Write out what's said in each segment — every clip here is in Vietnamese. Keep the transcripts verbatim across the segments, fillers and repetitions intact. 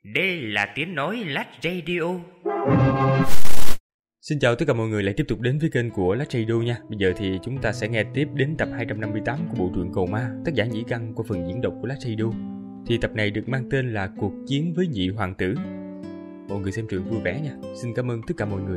Đây là tiếng nói Lách Radio. Xin chào tất cả mọi người lại tiếp tục đến với kênh của Lách Radio nha. Bây giờ thì chúng ta sẽ nghe tiếp đến tập hai trăm năm mươi tám của bộ truyện Cầu Ma, tác giả Nhĩ Căn qua phần diễn đọc của Lách Radio. Thì tập này được mang tên là Cuộc Chiến với Nhị Hoàng Tử. Mọi người xem truyện vui vẻ nha. Xin cảm ơn tất cả mọi người.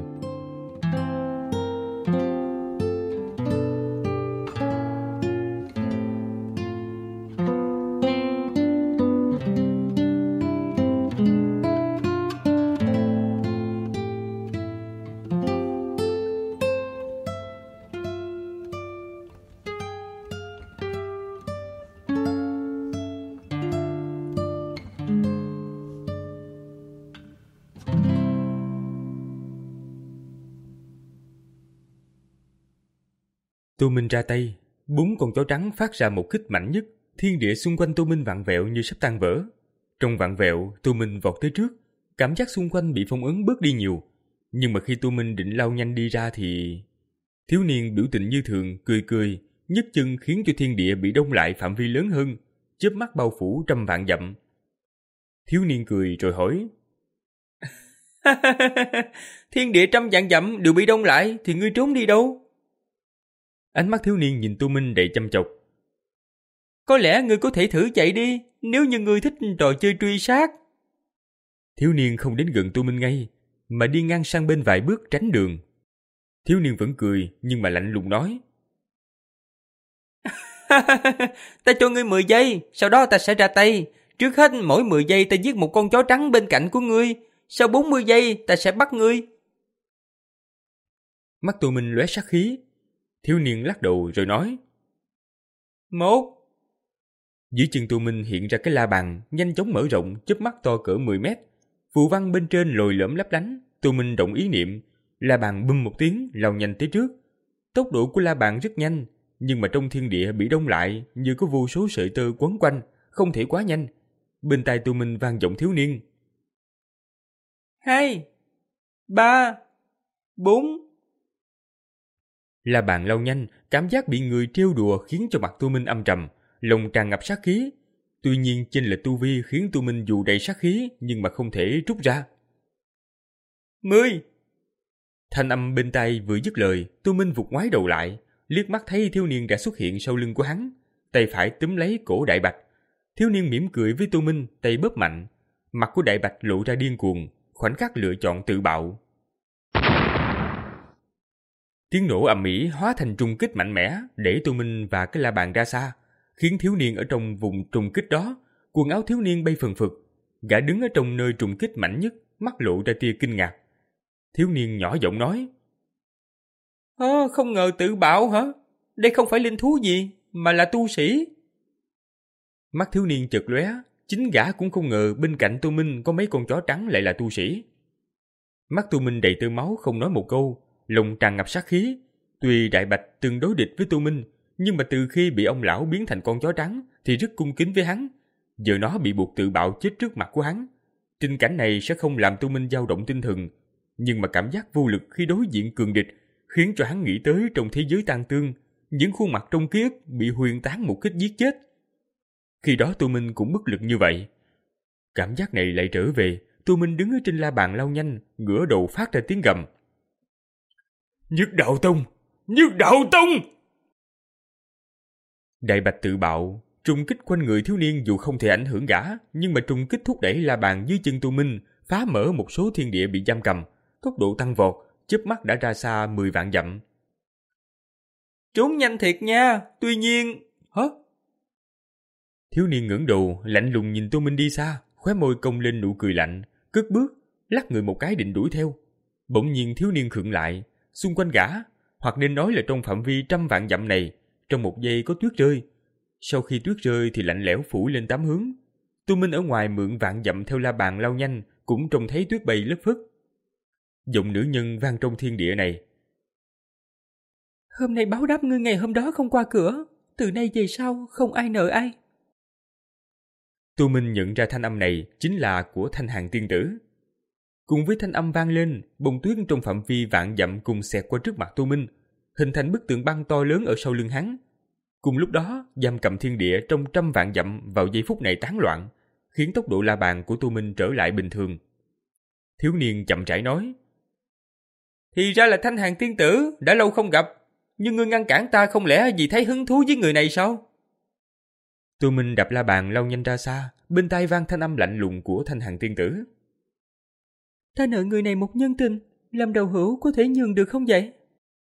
Tô Minh ra tay, bốn con chó trắng phát ra một kích mạnh nhất, thiên địa xung quanh Tô Minh vặn vẹo như sắp tan vỡ. Trong vặn vẹo, Tô Minh vọt tới trước, cảm giác xung quanh bị phong ấn bớt đi nhiều. Nhưng mà khi Tô Minh định lao nhanh đi ra thì... Thiếu niên biểu tình như thường, cười cười, nhấc chân khiến cho thiên địa bị đông lại phạm vi lớn hơn, chớp mắt bao phủ trăm vạn dặm. Thiếu niên cười rồi hỏi: Thiên địa trăm vạn dặm đều bị đông lại thì ngươi trốn đi đâu? Ánh mắt thiếu niên nhìn Tô Minh đầy chăm chọc. Có lẽ ngươi có thể thử chạy đi, nếu như ngươi thích trò chơi truy sát. Thiếu niên không đến gần Tô Minh ngay, mà đi ngang sang bên vài bước tránh đường. Thiếu niên vẫn cười, nhưng mà lạnh lùng nói: Ta cho ngươi mười giây, sau đó ta sẽ ra tay. Trước hết mỗi mười giây ta giết một con chó trắng bên cạnh của ngươi, sau bốn mươi giây ta sẽ bắt ngươi. Mắt Tô Minh lóe sát khí. Thiếu niên lắc đầu rồi nói: Một. Dưới chân Tô Minh hiện ra cái la bàn, nhanh chóng mở rộng, chớp mắt to cỡ mười mét. Phù văn bên trên lồi lõm lấp lánh. Tô Minh động ý niệm, la bàn bum một tiếng lao nhanh tới trước. Tốc độ của la bàn rất nhanh, nhưng mà trong thiên địa bị đông lại như có vô số sợi tơ quấn quanh, không thể quá nhanh. Bên tai Tô Minh vang giọng thiếu niên: Hai, ba, bốn. La bàn lao nhanh, cảm giác bị người trêu đùa khiến cho mặt Tô Minh âm trầm, lòng tràn ngập sát khí. Tuy nhiên chênh lệch tu vi khiến Tô Minh dù đầy sát khí nhưng mà không thể rút ra. Mười. Thanh âm bên tai vừa dứt lời, Tô Minh vụt ngoái đầu lại, liếc mắt thấy thiếu niên đã xuất hiện sau lưng của hắn, tay phải túm lấy cổ Đại Bạch. Thiếu niên mỉm cười với Tô Minh, tay bóp mạnh, mặt của Đại Bạch lộ ra điên cuồng, khoảnh khắc lựa chọn tự bạo. Tiếng nổ ầm ĩ hóa thành trùng kích mạnh mẽ, để Tô Minh và cái la bàn ra xa, khiến thiếu niên ở trong vùng trùng kích đó, quần áo thiếu niên bay phần phật. Gã đứng ở trong nơi trùng kích mạnh nhất, mắt lộ ra tia kinh ngạc. Thiếu niên nhỏ giọng nói: à, Không ngờ tự bạo hả? Đây không phải linh thú gì, mà là tu sĩ. Mắt thiếu niên chợt lóe, chính gã cũng không ngờ bên cạnh Tô Minh có mấy con chó trắng lại là tu sĩ. Mắt Tô Minh đầy tơ máu không nói một câu, lòng tràn ngập sát khí. Tuy Đại Bạch từng đối địch với Tô Minh, nhưng mà từ khi bị ông lão biến thành con chó trắng thì rất cung kính với hắn. Giờ nó bị buộc tự bạo chết trước mặt của hắn. Tình cảnh này sẽ không làm Tô Minh dao động tinh thần, nhưng mà cảm giác vô lực khi đối diện cường địch khiến cho hắn nghĩ tới trong thế giới tang tương, những khuôn mặt trong ký ức bị huyền tán một kích giết chết. Khi đó Tô Minh cũng bất lực như vậy. Cảm giác này lại trở về. Tô Minh đứng ở trên la bàn lao nhanh, ngửa đầu phát ra tiếng gầm: Nhất Đạo Tông! Nhất Đạo Tông! Đại Bạch tự bạo, trùng kích quanh người thiếu niên dù không thể ảnh hưởng gã, nhưng mà trùng kích thúc đẩy la bàn dưới chân Tô Minh, phá mở một số thiên địa bị giam cầm, tốc độ tăng vọt, chớp mắt đã ra xa mười vạn dặm. Trốn nhanh thiệt nha, tuy nhiên... Hả? Thiếu niên ngẩng đầu, lạnh lùng nhìn Tô Minh đi xa, khóe môi cong lên nụ cười lạnh, cất bước, lắc người một cái định đuổi theo. Bỗng nhiên thiếu niên khựng lại, xung quanh gã, hoặc nên nói là trong phạm vi trăm vạn dặm này, trong một giây có tuyết rơi. Sau khi tuyết rơi thì lạnh lẽo phủ lên tám hướng. Tô Minh ở ngoài mượn vạn dặm theo la bàn lao nhanh, cũng trông thấy tuyết bay lất phất. Giọng nữ nhân vang trong thiên địa này: Hôm nay báo đáp ngươi ngày hôm đó không qua cửa, từ nay về sau không ai nợ ai. Tô Minh nhận ra thanh âm này chính là của Thanh Hàn tiên tử. Cùng với thanh âm vang lên, bông tuyết trong phạm vi vạn dặm cùng xẹt qua trước mặt Tô Minh, hình thành bức tượng băng to lớn ở sau lưng hắn. Cùng lúc đó, giam cầm thiên địa trong trăm vạn dặm vào giây phút này tán loạn, khiến tốc độ la bàn của Tô Minh trở lại bình thường. Thiếu niên chậm rãi nói: Thì ra là Thanh Hàn tiên tử, đã lâu không gặp, nhưng ngươi ngăn cản ta không lẽ vì thấy hứng thú với người này sao? Tô Minh đạp la bàn lao nhanh ra xa, bên tai vang thanh âm lạnh lùng của Thanh Hàn tiên tử: Ta nợ người này một nhân tình, làm đầu hữu có thể nhường được không vậy?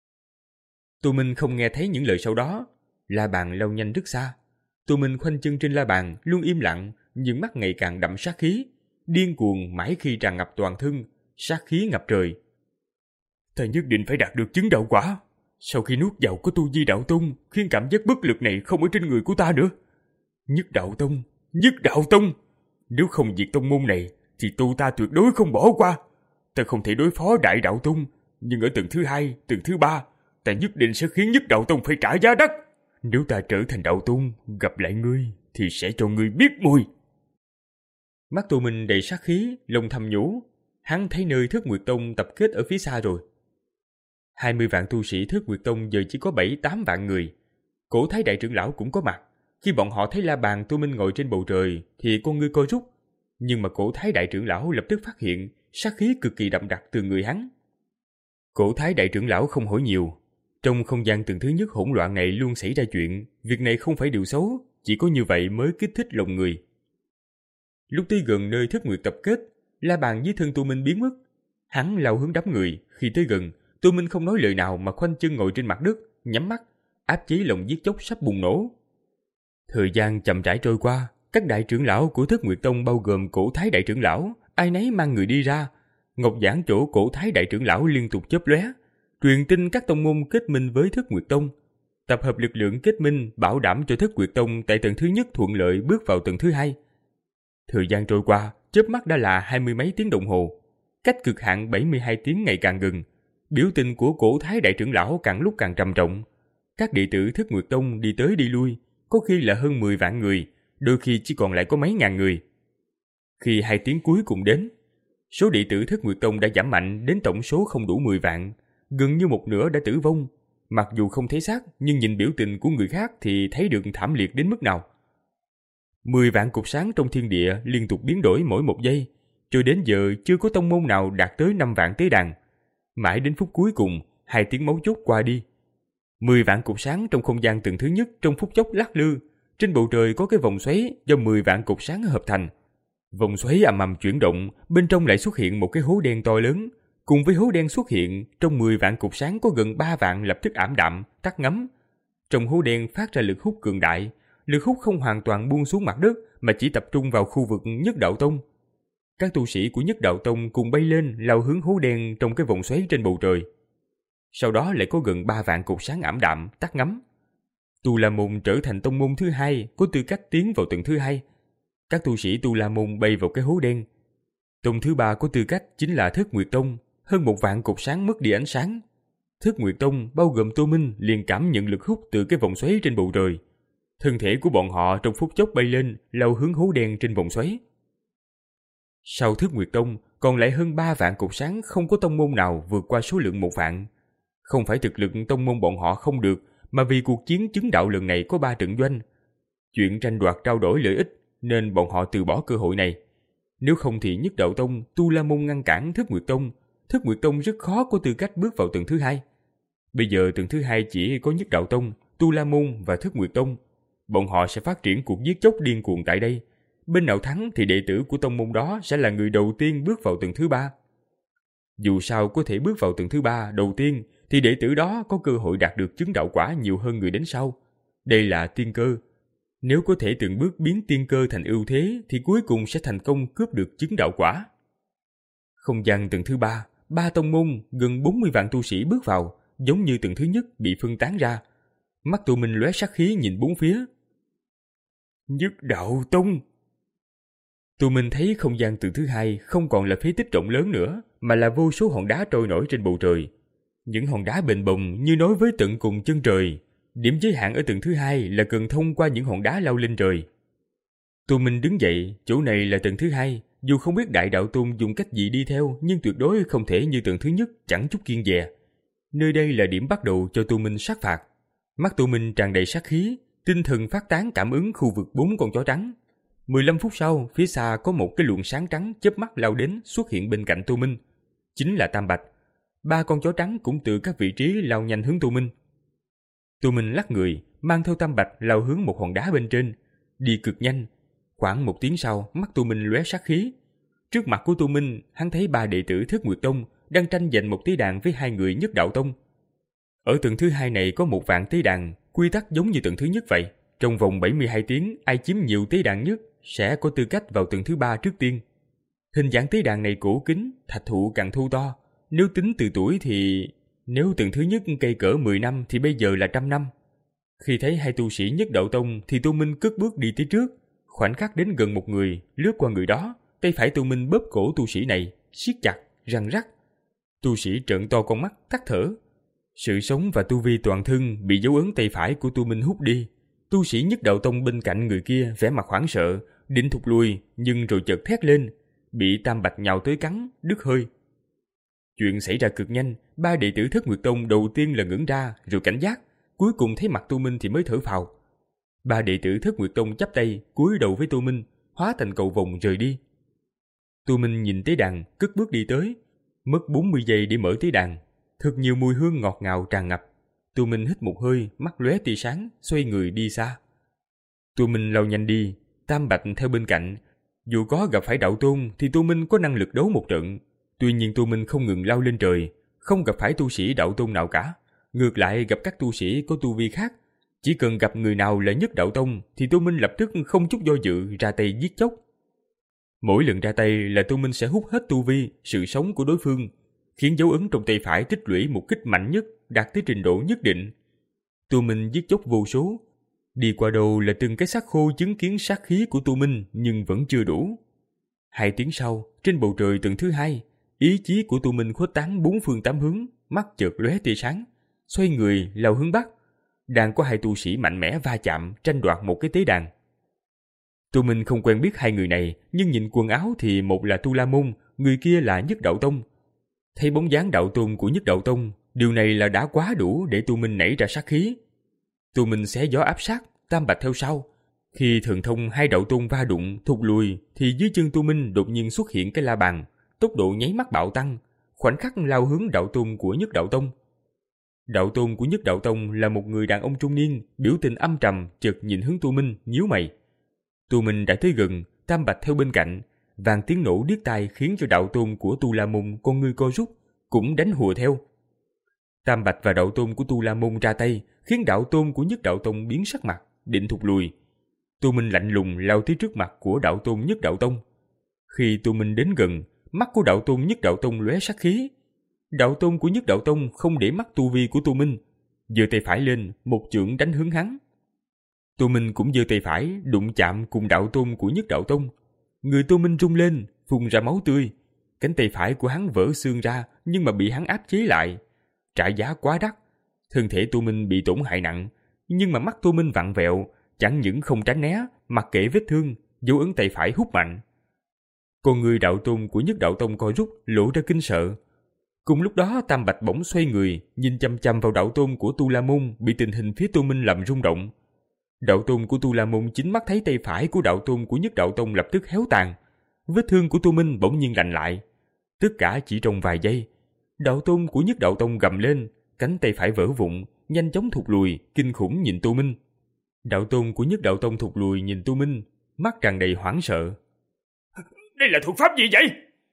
Tô Minh không nghe thấy những lời sau đó, la bàn lao nhanh rất xa. Tô Minh khoanh chân trên la bàn, luôn im lặng, nhưng mắt ngày càng đậm sát khí, điên cuồng mãi khi tràn ngập toàn thân, sát khí ngập trời. Ta nhất định phải đạt được chứng đạo quả. Sau khi nuốt vào có tu vi đạo tông, khiến cảm giác bất lực này không ở trên người của ta nữa. Nhất đạo tông, nhất đạo tông. Nếu không diệt tông môn này, thì tu ta tuyệt đối không bỏ qua. Ta không thể đối phó đại đạo tông, nhưng ở tầng thứ hai, tầng thứ ba, ta nhất định sẽ khiến nhất đạo tông phải trả giá đắt. Nếu ta trở thành đạo tông, gặp lại ngươi, thì sẽ cho ngươi biết mùi. Mắt Tô Minh đầy sát khí, lòng thầm nhủ. Hắn thấy nơi Thất Nguyệt Tông tập kết ở phía xa rồi. Hai mươi vạn tu sĩ Thất Nguyệt Tông giờ chỉ có bảy tám vạn người. Cổ Thái đại trưởng lão cũng có mặt. Khi bọn họ thấy la bàn Tô Minh ngồi trên bầu trời, thì con ngươi co rút. Nhưng mà Cổ Thái đại trưởng lão lập tức phát hiện sát khí cực kỳ đậm đặc từ người hắn. Cổ Thái đại trưởng lão không hỏi nhiều. Trong không gian từng thứ nhất hỗn loạn này luôn xảy ra chuyện. Việc này không phải điều xấu, chỉ có như vậy mới kích thích lòng người. Lúc tới gần nơi Thất Nguyệt tập kết, la bàn dưới thân Tô Minh biến mất. Hắn lao hướng đám người. Khi tới gần, Tô Minh không nói lời nào mà khoanh chân ngồi trên mặt đất, nhắm mắt, áp chế lòng giết chóc sắp bùng nổ. Thời gian chậm rãi trôi qua, các đại trưởng lão của Thất Nguyệt Tông bao gồm Cổ Thái đại trưởng lão, ai nấy mang người đi ra. Ngọc giản chỗ Cổ Thái đại trưởng lão liên tục chớp lóe, truyền tin các tông môn kết minh với Thất Nguyệt Tông, tập hợp lực lượng kết minh bảo đảm cho Thất Nguyệt Tông tại tầng thứ nhất thuận lợi bước vào tầng thứ hai. Thời gian trôi qua, chớp mắt đã là hai mươi mấy tiếng đồng hồ, cách cực hạn bảy mươi hai tiếng ngày càng gần. Biểu tình của Cổ Thái đại trưởng lão càng lúc càng trầm trọng. Các đệ tử Thất Nguyệt Tông đi tới đi lui, có khi là hơn mười vạn người, đôi khi chỉ còn lại có mấy ngàn người. Khi hai tiếng cuối cùng đến, số đệ tử Thất Nguyệt Tông đã giảm mạnh đến tổng số không đủ mười vạn, gần như một nửa đã tử vong. Mặc dù không thấy xác, nhưng nhìn biểu tình của người khác thì thấy được thảm liệt đến mức nào. Mười vạn cột sáng trong thiên địa liên tục biến đổi mỗi một giây, cho đến giờ chưa có tông môn nào đạt tới năm vạn tế đàn. Mãi đến phút cuối cùng, hai tiếng máu chốt qua đi. Mười vạn cột sáng trong không gian từng thứ nhất trong phút chốc lắc lư. Trên bầu trời có cái vòng xoáy do mười vạn cột sáng hợp thành. Vòng xoáy ầm ầm chuyển động, bên trong lại xuất hiện một cái hố đen to lớn. Cùng với hố đen xuất hiện, trong mười vạn cột sáng có gần ba vạn lập tức ảm đạm, tắt ngấm. Trong hố đen phát ra lực hút cường đại. Lực hút không hoàn toàn buông xuống mặt đất mà chỉ tập trung vào khu vực Nhất Đạo Tông. Các tu sĩ của Nhất Đạo Tông cùng bay lên lao hướng hố đen trong cái vòng xoáy trên bầu trời. Sau đó lại có gần ba vạn cột sáng ảm đạm, tắt ngấm. Tu La Môn trở thành tông môn thứ hai, có tư cách tiến vào tầng thứ hai. Các tu sĩ Tu La Môn bay vào cái hố đen. Tông thứ ba có tư cách chính là Thất Nguyệt Tông, hơn một vạn cột sáng mất đi ánh sáng. Thất Nguyệt Tông bao gồm Tô Minh liền cảm nhận lực hút từ cái vòng xoáy trên bầu trời. Thân thể của bọn họ trong phút chốc bay lên, lao hướng hố đen trên vòng xoáy. Sau Thất Nguyệt Tông, còn lại hơn ba vạn cột sáng, không có tông môn nào vượt qua số lượng một vạn. Không phải thực lực tông môn bọn họ không được, mà vì cuộc chiến chứng đạo lần này có ba trận doanh. Chuyện tranh đoạt trao đổi lợi ích, nên bọn họ từ bỏ cơ hội này. Nếu không thì Nhất Đạo Tông, Tu La Môn ngăn cản Thất Nguyệt Tông, Thất Nguyệt Tông rất khó có tư cách bước vào tầng thứ hai. Bây giờ tầng thứ hai chỉ có Nhất Đạo Tông, Tu La Môn và Thất Nguyệt Tông. Bọn họ sẽ phát triển cuộc giết chóc điên cuồng tại đây. Bên nào thắng thì đệ tử của tông môn đó sẽ là người đầu tiên bước vào tầng thứ ba. Dù sao có thể bước vào tầng thứ ba đầu tiên thì đệ tử đó có cơ hội đạt được chứng đạo quả nhiều hơn người đến sau. Đây là tiên cơ. Nếu có thể từng bước biến tiên cơ thành ưu thế thì cuối cùng sẽ thành công cướp được chứng đạo quả. Không gian tầng thứ ba, ba tông môn gần bốn mươi vạn tu sĩ bước vào, giống như tầng thứ nhất bị phân tán ra. Mắt Tô Minh lóe sát khí nhìn bốn phía. Nhất Đạo Tông. Tô Minh thấy không gian tầng thứ hai không còn là phế tích rộng lớn nữa, mà là vô số hòn đá trôi nổi trên bầu trời. Những hòn đá bềnh bồng như nói với tận cùng chân trời. Điểm giới hạn ở tầng thứ hai là cần thông qua những hòn đá lao lên trời. Tô Minh đứng dậy, chỗ này là tầng thứ hai. Dù không biết Đại Đạo Tôn dùng cách gì đi theo, nhưng tuyệt đối không thể như tầng thứ nhất, chẳng chút kiêng dè. Nơi đây là điểm bắt đầu cho Tô Minh sát phạt. Mắt Tô Minh tràn đầy sát khí, tinh thần phát tán cảm ứng khu vực bốn con chó trắng. mười lăm phút sau, phía xa có một cái luồng sáng trắng chớp mắt lao đến xuất hiện bên cạnh Tô Minh. Chính là Tam Bạch. Ba con chó trắng cũng từ các vị trí lao nhanh hướng Tô Minh. Tô Minh lắc người, mang theo Tam Bạch lao hướng một hòn đá bên trên, đi cực nhanh. Khoảng một tiếng sau, mắt Tô Minh lóe sát khí. Trước mặt của Tô Minh, hắn thấy ba đệ tử Thất Nguyệt Tông đang tranh giành một tế đàn với hai người Nhất Đạo Tông. Ở tầng thứ hai này có một vạn tế đàn, quy tắc giống như tầng thứ nhất vậy. Trong vòng bảy mươi hai tiếng, ai chiếm nhiều tế đàn nhất sẽ có tư cách vào tầng thứ ba trước tiên. Hình dạng tế đàn này cổ kính, thạch thụ càng thô to. Nếu tính từ tuổi thì... Nếu tầng thứ nhất cây cỡ mười năm thì bây giờ là trăm năm. Khi thấy hai tu sĩ Nhất Đạo Tông thì Tô Minh cất bước đi tới trước. Khoảnh khắc đến gần một người, lướt qua người đó, tay phải Tô Minh bóp cổ tu sĩ này, siết chặt, răng rắc. Tu sĩ trợn to con mắt, tắt thở. Sự sống và tu vi toàn thân bị dấu ấn tay phải của Tô Minh hút đi. Tu sĩ Nhất Đạo Tông bên cạnh người kia vẻ mặt hoảng sợ, định thụt lùi, nhưng rồi chợt thét lên, bị Tam Bạch nhào tới cắn, đứt hơi. Chuyện xảy ra cực nhanh, ba đệ tử Thất Nguyệt Tông đầu tiên là ngẩng ra, rồi cảnh giác, cuối cùng thấy mặt Tô Minh thì mới thở phào. Ba đệ tử Thất Nguyệt Tông chắp tay, cúi đầu với Tô Minh, hóa thành cầu vồng rời đi. Tô Minh nhìn tế đàn, cất bước đi tới, mất bốn mươi giây để mở tế đàn. Thật nhiều mùi hương ngọt ngào tràn ngập. Tô Minh hít một hơi, mắt lóe tia sáng, xoay người đi xa. Tô Minh lao nhanh đi, Tam Bạch theo bên cạnh. Dù có gặp phải Đạo Tôn thì Tô Minh có năng lực đấu một trận. Tuy nhiên Tô Minh không ngừng lao lên trời, không gặp phải tu sĩ Đạo Tôn nào cả. Ngược lại gặp các tu sĩ có tu vi khác. Chỉ cần gặp người nào là Nhất Đạo Tông thì Tô Minh lập tức không chút do dự ra tay giết chóc. Mỗi lần ra tay là Tô Minh sẽ hút hết tu vi, sự sống của đối phương, khiến dấu ấn trong tay phải tích lũy một kích mạnh nhất, đạt tới trình độ nhất định. Tô Minh giết chóc vô số. Đi qua đầu là từng cái xác khô chứng kiến sát khí của Tô Minh nhưng vẫn chưa đủ. Hai tiếng sau, trên bầu trời tầng thứ hai, ý chí của Tô Minh khuếch tán bốn phương tám hướng, mắt chợt lóe tia sáng, xoay người lao hướng bắc. Đang có hai tu sĩ mạnh mẽ va chạm, tranh đoạt một cái tế đàn. Tô Minh không quen biết hai người này, nhưng nhìn quần áo thì một là Tu La Môn, người kia là Nhất Đạo Tông. Thấy bóng dáng đạo tôn của Nhất Đạo Tông, điều này là đã quá đủ để Tô Minh nảy ra sát khí. Tô Minh xé gió áp sát, Tam Bạch theo sau. Khi thần thông hai đạo tôn va đụng, thụt lùi, thì dưới chân Tô Minh đột nhiên xuất hiện cái la bàn, tốc độ nháy mắt bạo tăng, khoảnh khắc lao hướng đạo tôn của Nhất Đạo Tông. Đạo tôn của Nhất Đạo Tông là một người đàn ông trung niên, biểu tình âm trầm, chợt nhìn hướng Tô Minh, nhíu mày. Tô Minh đã tới gần, Tam Bạch theo bên cạnh, vàng tiếng nổ điếc tai khiến cho đạo tôn của Tu La Môn con ngươi co rút, cũng đánh hùa theo. Tam Bạch và đạo tôn của Tu La Môn ra tay, khiến đạo tôn của Nhất Đạo Tông biến sắc mặt, định thụt lùi. Tô Minh lạnh lùng lao tới trước mặt của đạo tôn Nhất Đạo Tông. Khi Tô Minh đến gần, mắt của đạo tôn Nhất Đạo Tông lóe sát khí. Đạo tôn của Nhất Đạo Tông không để mắt tu vi của Tô Minh, giơ tay phải lên, một chưởng đánh hướng hắn. Tô Minh cũng giơ tay phải, đụng chạm cùng đạo tôn của Nhất Đạo Tông. Người Tô Minh rung lên, phun ra máu tươi. Cánh tay phải của hắn vỡ xương ra, nhưng mà bị hắn áp chế lại. Trả giá quá đắt. Thân thể Tô Minh bị tổn hại nặng, nhưng mà mắt Tô Minh vặn vẹo, chẳng những không tránh né, mặc kệ vết thương, dấu ấn tay phải hút mạnh. Con người đạo tôn của Nhất Đạo Tông co rút, lộ ra kinh sợ. Cùng lúc đó Tam Bạch bỗng xoay người, nhìn chăm chăm vào đạo tôn của Tu La Môn bị tình hình phía Tô Minh làm rung động. Đạo tôn của Tu La Môn chính mắt thấy tay phải của đạo tôn của Nhất Đạo Tông lập tức héo tàn. Vết thương của Tô Minh bỗng nhiên lành lại. Tất cả chỉ trong vài giây. Đạo tôn của Nhất Đạo Tông gầm lên, cánh tay phải vỡ vụn, nhanh chóng thụt lùi, kinh khủng nhìn Tô Minh. Đạo tôn của Nhất Đạo Tông thụt lùi nhìn Tô Minh, mắt tràn đầy hoảng sợ. Đây là thuật pháp gì vậy?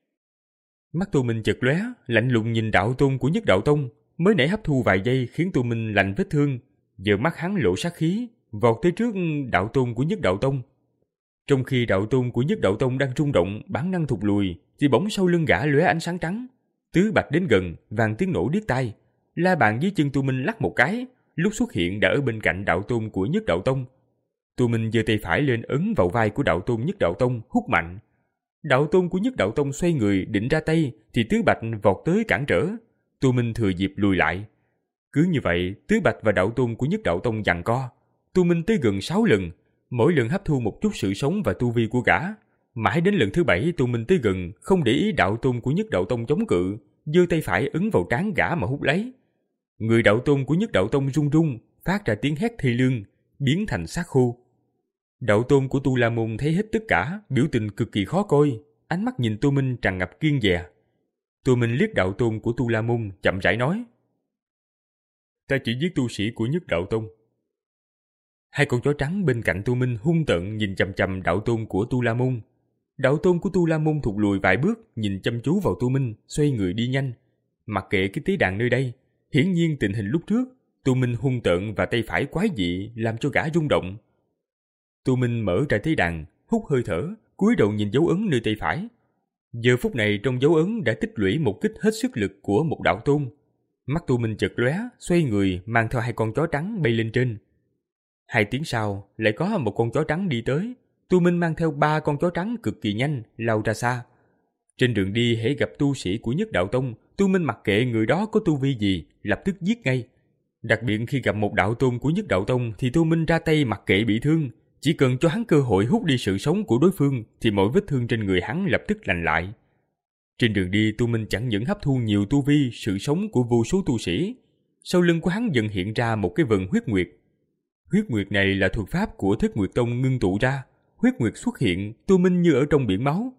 Mắt Tô Minh chợt lóe, lạnh lùng nhìn đạo tôn của Nhất Đạo Tông, mới nãy hấp thu vài giây khiến Tô Minh lành vết thương, giờ mắt hắn lộ sát khí, vọt tới trước đạo tôn của Nhất Đạo Tông. Trong khi đạo tôn của Nhất Đạo Tông đang rung động, bản năng thụt lùi, thì bỗng sau lưng gã lóe ánh sáng trắng. Tứ Bạch đến gần, vàng tiếng nổ điếc tai. La bàn dưới chân Tô Minh lắc một cái, lúc xuất hiện đã ở bên cạnh đạo tôn của Nhất Đạo Tông. Tô Minh giơ tay phải lên ấn vào vai của đạo tôn Nhất Đạo Tông, hút mạnh. Đạo tôn của Nhất Đạo Tông xoay người định ra tay, thì Tứ Bạch vọt tới cản trở. Tô Minh thừa dịp lùi lại. Cứ như vậy, Tứ Bạch và đạo tôn của Nhất Đạo Tông giằng co. Tô Minh tới gần sáu lần, mỗi lần hấp thu một chút sự sống và tu vi của gã. Mãi đến lần thứ bảy, Tô Minh tới gần, không để ý đạo tôn của Nhất Đạo Tông chống cự, giơ tay phải ấn vào trán gã mà hút lấy. Người đạo tôn của Nhất Đạo Tông run run, phát ra tiếng hét thê lương, biến thành xác khô. Đạo tôn của Tu La Môn thấy hết tất cả, biểu tình cực kỳ khó coi, ánh mắt nhìn Tô Minh tràn ngập kiêng dè. Tô Minh liếc đạo tôn của Tu La Môn, chậm rãi nói: Ta chỉ giết tu sĩ của Nhất Đạo Tông. Hai con chó trắng bên cạnh Tô Minh hung tợn nhìn chằm chằm đạo tôn của Tu La Môn. Đạo tôn của Tu La Môn thụt lùi vài bước, nhìn chăm chú vào Tô Minh, xoay người đi nhanh. Mặc kệ cái tế đàn nơi đây, hiển nhiên tình hình lúc trước, Tô Minh hung tợn và tay phải quái dị làm cho gã rung động. Tô Minh mở ra tế đàn, hút hơi thở, cúi đầu nhìn dấu ấn nơi tay phải. Giờ phút này trong dấu ấn đã tích lũy một kích hết sức lực của một đạo tôn. Mắt Tô Minh chợt lóe, xoay người mang theo hai con chó trắng bay lên trên. Hai tiếng sau, lại có một con chó trắng đi tới. Tô Minh mang theo ba con chó trắng cực kỳ nhanh lao ra xa. Trên đường đi hễ gặp tu sĩ của Nhất Đạo Tông, Tô Minh mặc kệ người đó có tu vi gì, lập tức giết ngay. Đặc biệt khi gặp một đạo tôn của Nhất Đạo Tông thì Tô Minh ra tay mặc kệ bị thương, chỉ cần cho hắn cơ hội hút đi sự sống của đối phương thì mọi vết thương trên người hắn lập tức lành lại. Trên đường đi, Tô Minh chẳng những hấp thu nhiều tu vi, sự sống của vô số tu sĩ. Sau lưng của hắn dần hiện ra một cái vần huyết nguyệt. Huyết nguyệt này là thuật pháp của Thất Nguyệt Tông ngưng tụ ra. Huyết nguyệt xuất hiện, Tô Minh như ở trong biển máu.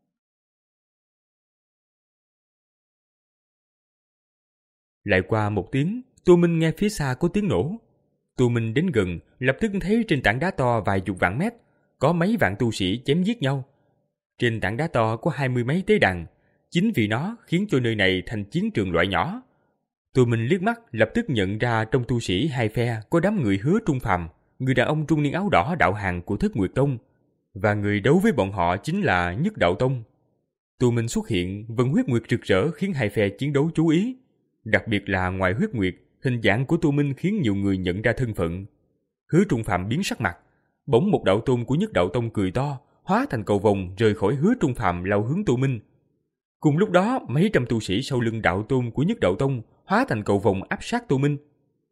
Lại qua một tiếng, Tô Minh nghe phía xa có tiếng nổ. Tô Minh đến gần, lập tức thấy trên tảng đá to vài chục vạn mét, có mấy vạn tu sĩ chém giết nhau. Trên tảng đá to có hai mươi mấy tế đàn, chính vì nó khiến cho nơi này thành chiến trường loại nhỏ. Tô Minh liếc mắt lập tức nhận ra trong tu sĩ hai phe có đám người Hứa Trung Phàm, người đàn ông trung niên áo đỏ đạo hàng của Thất Nguyệt Tông, và người đấu với bọn họ chính là Nhất Đạo Tông. Tô Minh xuất hiện, vần huyết nguyệt rực rỡ khiến hai phe chiến đấu chú ý. Đặc biệt là ngoài huyết nguyệt, hình dạng của Tô Minh khiến nhiều người nhận ra thân phận. Hứa Trung Phàm biến sắc mặt, bỗng một đạo tôn của Nhất Đạo Tông cười to, hóa thành cầu vồng rời khỏi Hứa Trung Phàm lao hướng Tô Minh. Cùng lúc đó, mấy trăm tu sĩ sau lưng đạo tôn của Nhất Đạo Tông hóa thành cầu vồng áp sát Tô Minh.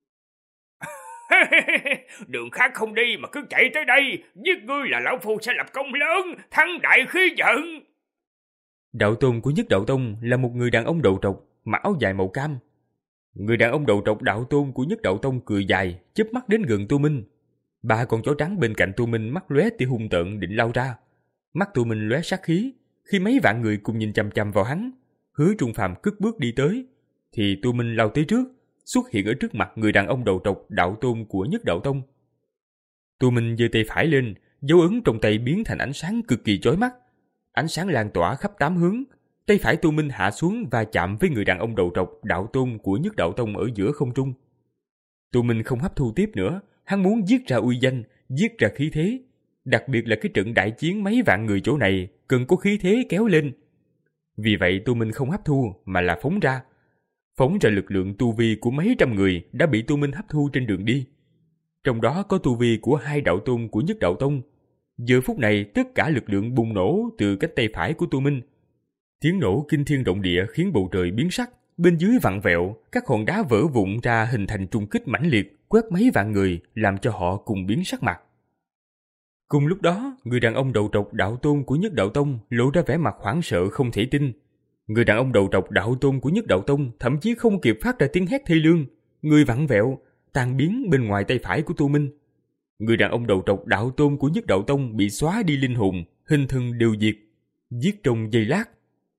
Đường khác không đi mà cứ chạy tới đây, giết ngươi là lão phu sẽ lập công lớn, thắng đại khí vận. Đạo tôn của Nhất Đạo Tông là một người đàn ông đầu trọc, mặc áo dài màu cam. Người đàn ông đầu trọc đạo tôn của Nhất Đạo Tông cười dài, chớp mắt đến gần Tô Minh. Ba con chó trắng bên cạnh Tô Minh mắt lóe tia hung tợn định lao ra. Mắt Tô Minh lóe sát khí, khi mấy vạn người cùng nhìn chằm chằm vào hắn. Hứa Trung Phàm cất bước đi tới, thì Tô Minh lao tới trước, xuất hiện ở trước mặt người đàn ông đầu trọc đạo tôn của Nhất Đạo Tông. Tô Minh giơ tay phải lên, dấu ấn trong tay biến thành ánh sáng cực kỳ chói mắt. Ánh sáng lan tỏa khắp tám hướng. Tay phải Tô Minh hạ xuống và chạm với người đàn ông đầu trọc đạo tôn của Nhất Đạo Tông ở giữa không trung. Tô Minh không hấp thu tiếp nữa, hắn muốn giết ra uy danh, giết ra khí thế. Đặc biệt là cái trận đại chiến mấy vạn người chỗ này cần có khí thế kéo lên. Vì vậy Tô Minh không hấp thu mà là phóng ra. Phóng ra lực lượng tu vi của mấy trăm người đã bị Tô Minh hấp thu trên đường đi. Trong đó có tu vi của hai đạo tôn của Nhất Đạo Tông. Giờ phút này tất cả lực lượng bùng nổ từ cánh tay phải của Tô Minh. Tiếng nổ kinh thiên động địa khiến bầu trời biến sắc, bên dưới vặn vẹo, các hòn đá vỡ vụn ra hình thành trùng kích mãnh liệt, quét mấy vạn người, làm cho họ cùng biến sắc mặt. Cùng lúc đó, người đàn ông đầu trọc đạo tôn của Nhất Đạo Tông lộ ra vẻ mặt hoảng sợ không thể tin. Người đàn ông đầu trọc đạo tôn của Nhất Đạo Tông thậm chí không kịp phát ra tiếng hét thê lương, người vặn vẹo, tan biến bên ngoài tay phải của Tô Minh. Người đàn ông đầu trọc đạo tôn của Nhất Đạo Tông bị xóa đi linh hồn, hình thân đều diệt, giết trong giây lát.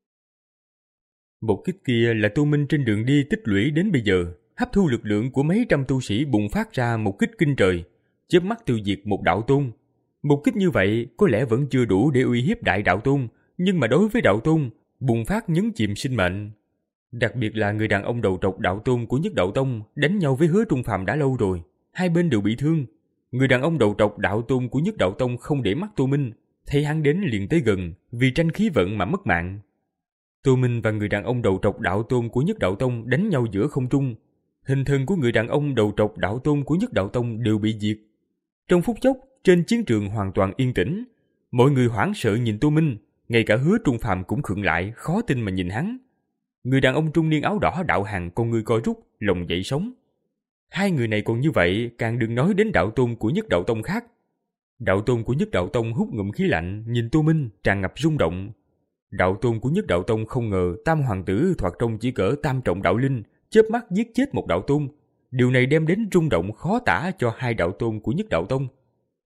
Một kích kia là Tô Minh trên đường đi tích lũy đến bây giờ, hấp thu lực lượng của mấy trăm tu sĩ bùng phát ra một kích kinh trời, chớp mắt tiêu diệt một đạo tôn. Một kích như vậy có lẽ vẫn chưa đủ để uy hiếp đại đạo tôn, nhưng mà đối với đạo tôn, bùng phát nhấn chìm sinh mệnh. Đặc biệt là người đàn ông đầu trọc đạo tôn của Nhất Đạo Tông đánh nhau với Hứa Trung Phàm đã lâu rồi, hai bên đều bị thương. Người đàn ông đầu trọc đạo tôn của Nhất Đạo Tông không để mắt Tô Minh, thấy hắn đến liền tới gần, vì tranh khí vận mà mất mạng. Tô Minh và người đàn ông đầu trọc đạo tôn của Nhất Đạo Tông đánh nhau giữa không trung. Hình thân của người đàn ông đầu trọc đạo tôn của Nhất Đạo Tông đều bị diệt. Trong phút chốc, trên chiến trường hoàn toàn yên tĩnh. Mọi người hoảng sợ nhìn Tô Minh, ngay cả Hứa Trung Phàm cũng khựng lại, khó tin mà nhìn hắn. Người đàn ông trung niên áo đỏ đạo hàng con người co rút, lòng dậy sóng. Hai người này còn như vậy, càng đừng nói đến đạo tôn của Nhất Đạo Tông khác. Đạo tôn của Nhất Đạo Tông hút ngụm khí lạnh, nhìn Tô Minh tràn ngập rung động. Đạo tôn của Nhất Đạo Tông không ngờ tam hoàng tử thoạt trông chỉ cỡ tam trọng đạo linh, chớp mắt giết chết một đạo tôn. Điều này đem đến rung động khó tả cho hai đạo tôn của Nhất Đạo Tông.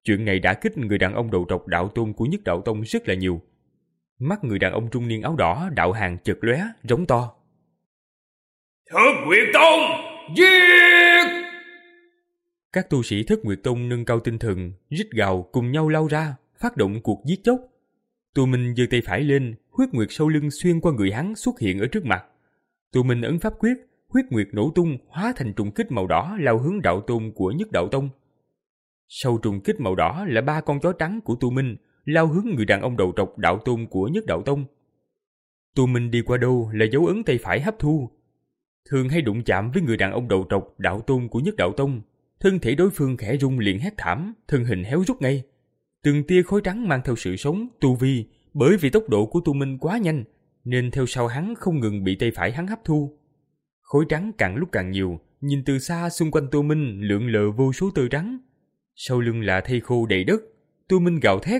Chuyện này đã kích người đàn ông đầu trọc đạo tôn của Nhất Đạo Tông rất là nhiều. Mắt người đàn ông trung niên áo đỏ đạo hàng chợt lóe, rống to: Thất Nguyệt Tông, giết! Các tu sĩ Thất Nguyệt Tông nâng cao tinh thần, rít gào cùng nhau lao ra, phát động cuộc giết chóc. Tô Minh giơ tay phải lên, huyết nguyệt sau lưng xuyên qua người hắn xuất hiện ở trước mặt. Tô Minh ấn pháp quyết, huyết nguyệt nổ tung, hóa thành trùng kích màu đỏ lao hướng đạo tôn của Nhất Đạo Tông. Sau trùng kích màu đỏ là ba con chó trắng của Tô Minh, lao hướng người đàn ông đầu trọc đạo tôn của Nhất Đạo Tông. Tô Minh đi qua đâu là dấu ấn tay phải hấp thu. Thường hay đụng chạm với người đàn ông đầu trọc đạo tôn của Nhất Đạo Tông, thân thể đối phương khẽ rung liền hét thảm, thân hình héo rút ngay. Từng tia khói trắng mang theo sự sống, tu vi, bởi vì tốc độ của Tô Minh quá nhanh, nên theo sau hắn không ngừng bị tay phải hắn hấp thu. Khói trắng càng lúc càng nhiều, nhìn từ xa xung quanh Tô Minh lượn lờ vô số tơ trắng. Sau lưng là thây khô đầy đất. Tô Minh gào thét: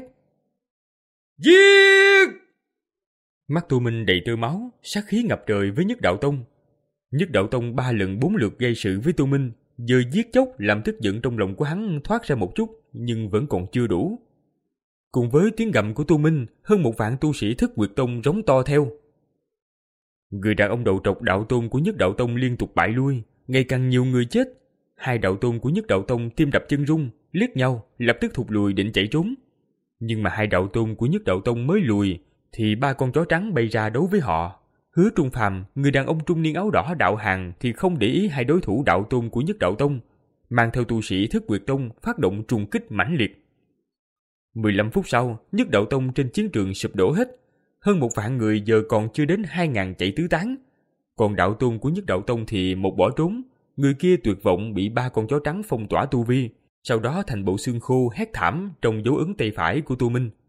Giết! Mắt Tô Minh đầy tơ máu, sát khí ngập trời với Nhất Đạo Tông. Nhất Đạo Tông ba lần bốn lượt gây sự với Tô Minh, giờ giết chóc làm tức giận trong lòng của hắn thoát ra một chút, nhưng vẫn còn chưa đủ. Cùng với tiếng gầm của Tô Minh, hơn một vạn tu sĩ Thất Nguyệt Tông rống to theo. Người đàn ông đầu trọc đạo tôn của Nhất Đạo Tông liên tục bại lui, ngày càng nhiều người chết. Hai đạo tôn của Nhất Đạo Tông tim đập chân rung, liếc nhau, lập tức thụt lùi định chạy trốn. Nhưng mà hai đạo tôn của Nhất Đạo Tông mới lùi, thì ba con chó trắng bay ra đấu với họ. Hứa Trung Phàm, người đàn ông trung niên áo đỏ đạo hàng thì không để ý hai đối thủ đạo tôn của Nhất Đạo Tông, mang theo tu sĩ Thất Nguyệt Tông phát động trùng kích mãnh liệt. mười lăm phút sau, Nhất Đạo Tông trên chiến trường sụp đổ hết. Hơn một vạn người giờ còn chưa đến hai ngàn chạy tứ tán. Còn đạo tôn của Nhất Đạo Tông thì một bỏ trốn, người kia tuyệt vọng bị ba con chó trắng phong tỏa tu vi, sau đó thành bộ xương khô hét thảm trong dấu ấn tay phải của Tô Minh.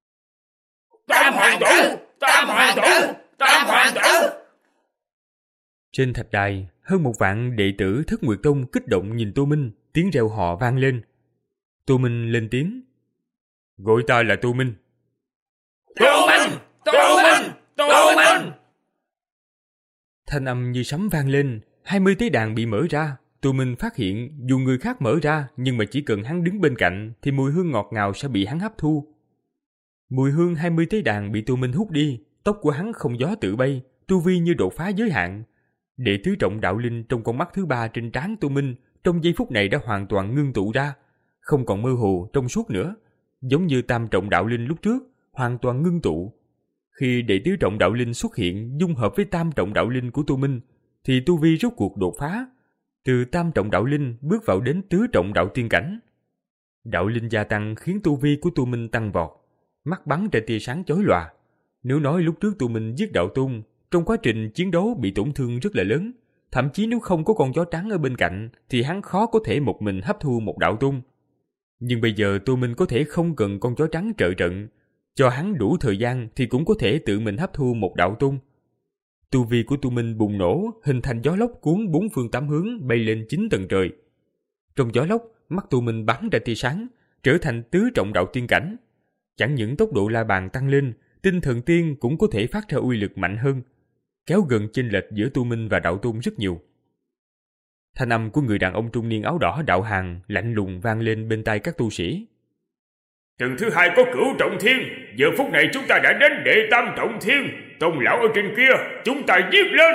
Tam hoàng tử! Tam hoàng tử! Tam hoàng tử! Trên thạch đài, hơn một vạn đệ tử Thất Nguyệt Tông kích động nhìn Tô Minh, tiếng reo hò vang lên. Tô Minh lên tiếng: Gọi ta là Tô Minh. Tô Minh! Tô Minh! Tô Minh! Thanh âm như sấm vang lên, hai mươi tế đàn bị mở ra. Tô Minh phát hiện dù người khác mở ra, nhưng mà chỉ cần hắn đứng bên cạnh thì mùi hương ngọt ngào sẽ bị hắn hấp thu. Mùi hương hai mươi tế đàn bị Tô Minh hút đi, tóc của hắn không gió tự bay, tu vi như đột phá giới hạn. Đệ tứ trọng đạo linh trong con mắt thứ ba trên trán Tô Minh trong giây phút này đã hoàn toàn ngưng tụ ra, không còn mơ hồ trong suốt nữa, giống như tam trọng đạo linh lúc trước, hoàn toàn ngưng tụ. Khi đệ tứ trọng đạo linh xuất hiện dung hợp với tam trọng đạo linh của Tô Minh, thì tu vi rốt cuộc đột phá, từ tam trọng đạo linh bước vào đến tứ trọng đạo tiên cảnh. Đạo linh gia tăng khiến tu vi của Tô Minh tăng vọt, mắt bắn ra tia sáng chói lòa. Nếu nói lúc trước Tô Minh giết đạo tôn, trong quá trình chiến đấu bị tổn thương rất là lớn, thậm chí nếu không có con chó trắng ở bên cạnh thì hắn khó có thể một mình hấp thu một đạo tôn. Nhưng bây giờ Tô Minh có thể không cần con chó trắng trợ trận, cho hắn đủ thời gian thì cũng có thể tự mình hấp thu một đạo tôn. Tu vi của Tô Minh bùng nổ, hình thành gió lốc cuốn bốn phương tám hướng bay lên chín tầng trời. Trong gió lốc, mắt Tô Minh bắn ra tia sáng, trở thành tứ trọng đạo tiên cảnh. Chẳng những tốc độ la bàn tăng lên, tinh thần tiên cũng có thể phát ra uy lực mạnh hơn, kéo gần chênh lệch giữa Tô Minh và đạo tôn rất nhiều. Thanh âm của người đàn ông trung niên áo đỏ đạo hàng lạnh lùng vang lên bên tai các tu sĩ. Tầng thứ hai có Cửu Trọng Thiên, giờ phút này chúng ta đã đến đệ tam trọng thiên, Tông lão ở trên kia, chúng ta giết lên!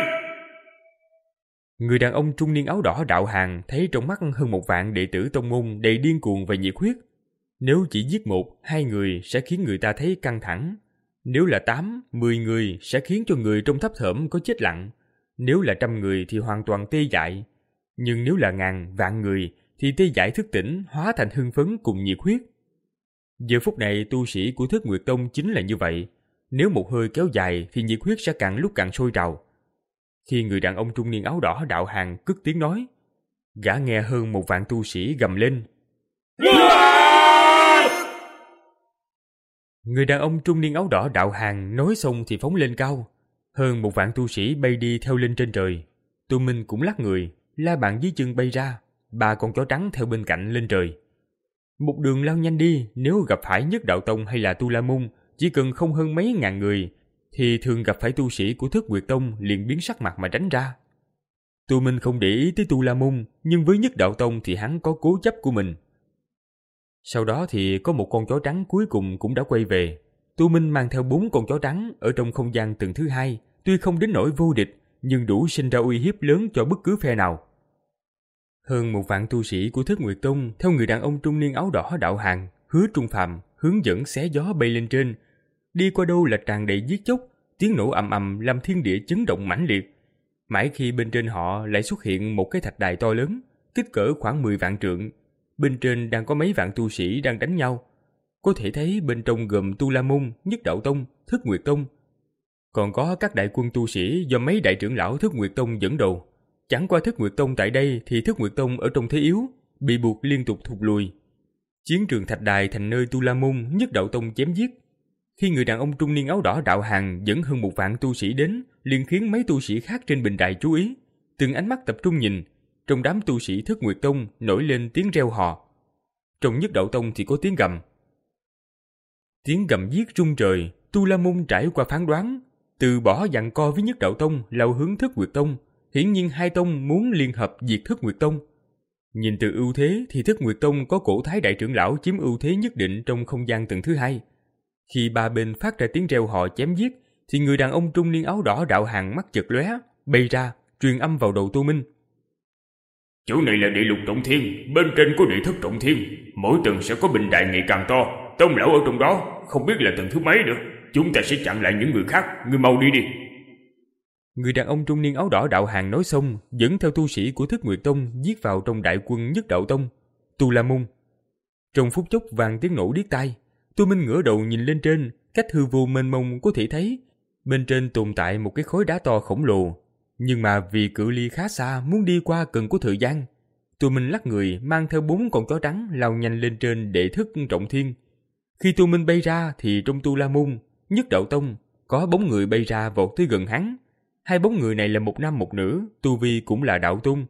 Người đàn ông trung niên áo đỏ đạo hàng thấy trong mắt hơn một vạn đệ tử tông môn đầy điên cuồng và nhiệt huyết. Nếu chỉ giết một, hai người sẽ khiến người ta thấy căng thẳng. Nếu là tám, mười người sẽ khiến cho người trong thấp thởm có chết lặng. Nếu là trăm người thì hoàn toàn tê dại. Nhưng nếu là ngàn, vạn người thì tê dại thức tỉnh hóa thành hưng phấn cùng nhiệt huyết. Giờ phút này tu sĩ của Thất Nguyệt Tông chính là như vậy. Nếu một hơi kéo dài thì nhiệt huyết sẽ càng lúc càng sôi trào. Khi người đàn ông trung niên áo đỏ đạo hàng cất tiếng nói, gã nghe hơn một vạn tu sĩ gầm lên. Người đàn ông trung niên áo đỏ đạo hàng nói xong thì phóng lên cao. Hơn một vạn tu sĩ bay đi theo lên trên trời. Tô Minh cũng lắc người, la bàn dưới chân bay ra, ba con chó trắng theo bên cạnh lên trời. Một đường lao nhanh đi, nếu gặp phải Nhất Đạo Tông hay là Tu La Môn, chỉ cần không hơn mấy ngàn người, thì thường gặp phải tu sĩ của Thất Nguyệt Tông liền biến sắc mặt mà tránh ra. Tô Minh không để ý tới Tu La Môn, nhưng với Nhất Đạo Tông thì hắn có cố chấp của mình. Sau đó thì có một con chó trắng cuối cùng cũng đã quay về. Tu Minh mang theo bốn con chó trắng ở trong không gian tầng thứ hai, tuy không đến nỗi vô địch, nhưng đủ sinh ra uy hiếp lớn cho bất cứ phe nào. Hơn một vạn tu sĩ của Thất Nguyệt Tông theo người đàn ông trung niên áo đỏ đạo hàng, Hứa Trung Phàm, hướng dẫn xé gió bay lên trên. Đi qua đâu là tràn đầy giết chóc, tiếng nổ ầm ầm làm thiên địa chấn động mãnh liệt. Mãi khi bên trên họ lại xuất hiện một cái thạch đài to lớn, kích cỡ khoảng mười vạn trượng. Bên trên đang có mấy vạn tu sĩ đang đánh nhau. Có thể thấy bên trong gồm Tu La Môn, Nhất Đạo Tông, Thất Nguyệt Tông. Còn có các đại quân tu sĩ do mấy đại trưởng lão Thất Nguyệt Tông dẫn đầu. Chẳng qua Thất Nguyệt Tông tại đây thì Thất Nguyệt Tông ở trong thế yếu, bị buộc liên tục thụt lùi. Chiến trường thạch đài thành nơi Tu La Môn, Nhất Đạo Tông chém giết. Khi người đàn ông trung niên áo đỏ đạo hàng dẫn hơn một vạn tu sĩ đến, liền khiến mấy tu sĩ khác trên bình đài chú ý. Từng ánh mắt tập trung nhìn. Trong đám tu sĩ Thất Nguyệt Tông nổi lên tiếng reo hò. Trong Nhất Đạo Tông thì có tiếng gầm. Tiếng gầm giết rung trời. Tu La Môn trải qua phán đoán, từ bỏ giằng co với Nhất Đạo Tông lao hướng Thất Nguyệt Tông. Hiển nhiên hai tông muốn liên hợp diệt Thất Nguyệt Tông. Nhìn từ ưu thế thì Thất Nguyệt Tông có cổ thái đại trưởng lão chiếm ưu thế nhất định trong không gian tầng thứ hai. Khi ba bên phát ra tiếng reo hò chém giết, thì người đàn ông trung niên áo đỏ đạo hàng mắt chợt lóe, bay ra, truyền âm vào đầu Tu Minh. Chỗ này là địa lục trọng thiên, bên trên có địa thất trọng thiên, mỗi tầng sẽ có bình đài ngày càng to, tông lão ở trong đó, không biết là tầng thứ mấy nữa. Chúng ta sẽ chặn lại những người khác, ngươi mau đi đi. Người đàn ông trung niên áo đỏ đạo hàng nói xong, dẫn theo tu sĩ của Thất Nguyệt Tông giết vào trong đại quân Nhất Đạo Tông, Tu La Môn. Trong phút chốc vang tiếng nổ điếc tai, Tu Minh ngửa đầu nhìn lên trên, cách hư vô mênh mông có thể thấy bên trên tồn tại một cái khối đá to khổng lồ, nhưng mà vì cự ly khá xa, muốn đi qua cần có thời gian. Tu Minh lắc người mang theo bốn con chó trắng lao nhanh lên trên đệ thất trọng thiên. Khi Tu Minh bay ra thì trong Tu La Môn, Nhất Đạo Tông có bóng người bay ra vọt tới gần hắn. Hai bóng người này là một nam một nữ, tu vi cũng là đạo tôn.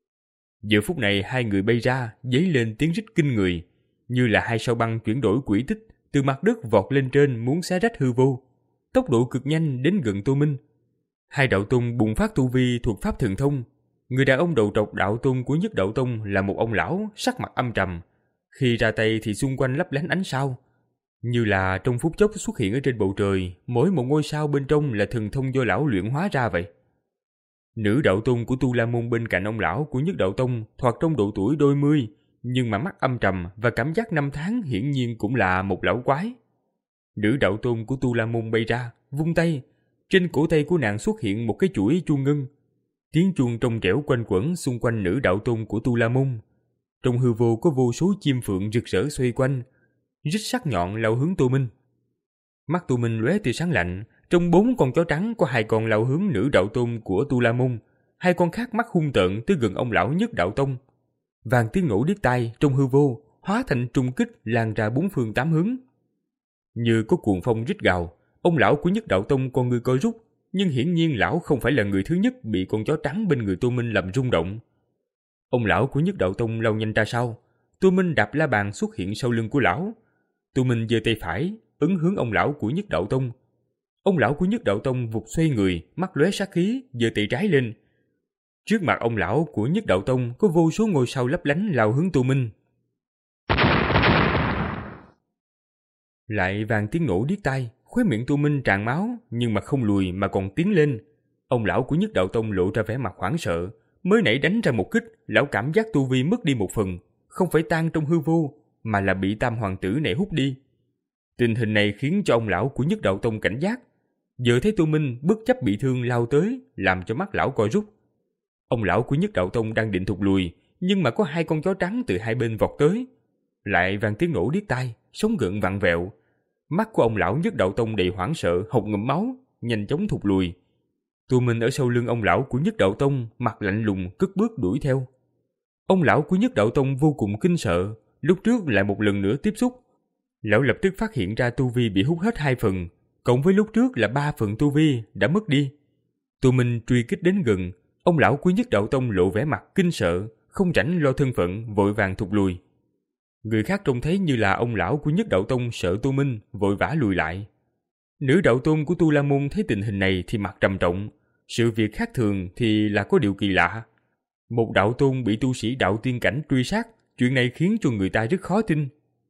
Giờ phút này hai người bay ra, dấy lên tiếng rít kinh người, như là hai sao băng chuyển đổi quỹ tích, từ mặt đất vọt lên trên muốn xé rách hư vô. Tốc độ cực nhanh đến gần Tu Minh. Hai đạo tôn bùng phát tu vi thuộc pháp thần thông. Người đàn ông đầu trọc đạo tôn của Nhất Đạo Tông là một ông lão, sắc mặt âm trầm. Khi ra tay thì xung quanh lấp lánh ánh sao, như là trong phút chốc xuất hiện ở trên bầu trời, mỗi một ngôi sao bên trong là thần thông do lão luyện hóa ra vậy. Nữ đạo tôn của Tu La Môn bên cạnh ông lão của Nhất Đạo Tông thoạt trong độ tuổi đôi mươi, nhưng mà mắt âm trầm và cảm giác năm tháng hiển nhiên cũng là một lão quái. Nữ đạo tôn của Tu La Môn bay ra, vung tay, trên cổ tay của nàng xuất hiện một cái chuỗi chuông ngân. Tiếng chuông trong trẻo quanh quẩn xung quanh nữ đạo tôn của Tu La Môn. Trong hư vô có vô số chim phượng rực rỡ xoay quanh, rít sắc nhọn lao hướng Tu Minh. Mắt Tu Minh lóe tia sáng lạnh, trong bốn con chó trắng có hai con lao hướng nữ đạo tôn của Tu La Môn, hai con khác mắt hung tợn tới gần ông lão Nhất Đạo Tông. Vàng tiếng nổ điếc tai trong hư vô hóa thành trùng kích lan ra bốn phương tám hướng. Như có cuồng phong rít gào, ông lão của Nhất Đạo Tông con người co rút, nhưng hiển nhiên lão không phải là người thứ nhất bị con chó trắng bên người Tu Minh làm rung động. Ông lão của Nhất Đạo Tông lao nhanh ra sau, Tu Minh đạp la bàn xuất hiện sau lưng của lão. Tu Minh giơ tay phải ấn hướng ông lão của Nhất Đạo Tông. Ông lão của Nhất Đạo Tông vụt xoay người, mắt lóe sát khí, giơ tay trái lên. Trước mặt ông lão của Nhất Đạo Tông có vô số ngôi sao lấp lánh lao hướng Tu Minh. Lại vang tiếng nổ điếc tai, khóe miệng Tu Minh tràn máu, nhưng mà không lùi mà còn tiến lên. Ông lão của Nhất Đạo Tông lộ ra vẻ mặt hoảng sợ, mới nãy đánh ra một kích, lão cảm giác tu vi mất đi một phần, không phải tan trong hư vô, mà là bị Tam hoàng tử này hút đi. Tình hình này khiến cho ông lão của Nhất Đạo Tông cảnh giác. Giờ thấy Tu Minh bất chấp bị thương lao tới, làm cho mắt lão co rút. Ông lão của Nhất Đạo Tông đang định thụt lùi, nhưng mà có hai con chó trắng từ hai bên vọt tới. Lại vang tiếng nổ điếc tai, sống gợn vặn vẹo. Mắt của ông lão Nhất Đạo Tông đầy hoảng sợ, hộc ngụm máu, nhanh chóng thụt lùi. Tu Minh ở sau lưng ông lão của Nhất Đạo Tông, mặt lạnh lùng cất bước đuổi theo. Ông lão của Nhất Đạo Tông vô cùng kinh sợ, lúc trước lại một lần nữa tiếp xúc. Lão lập tức phát hiện ra tu vi bị hút hết hai phần, cộng với lúc trước là ba phần tu vi đã mất đi. Tu Minh truy kích đến gần, ông lão của Nhất Đạo Tông lộ vẻ mặt kinh sợ, không rảnh lo thân phận, vội vàng thụt lùi. Người khác trông thấy như là ông lão của Nhất Đạo Tông sợ Tu Minh, vội vã lùi lại. Nữ đạo tôn của Tu La Môn thấy tình hình này thì mặt trầm trọng, sự việc khác thường thì là có điều kỳ lạ. Một đạo tôn bị tu sĩ đạo tiên cảnh truy sát, chuyện này khiến cho người ta rất khó tin.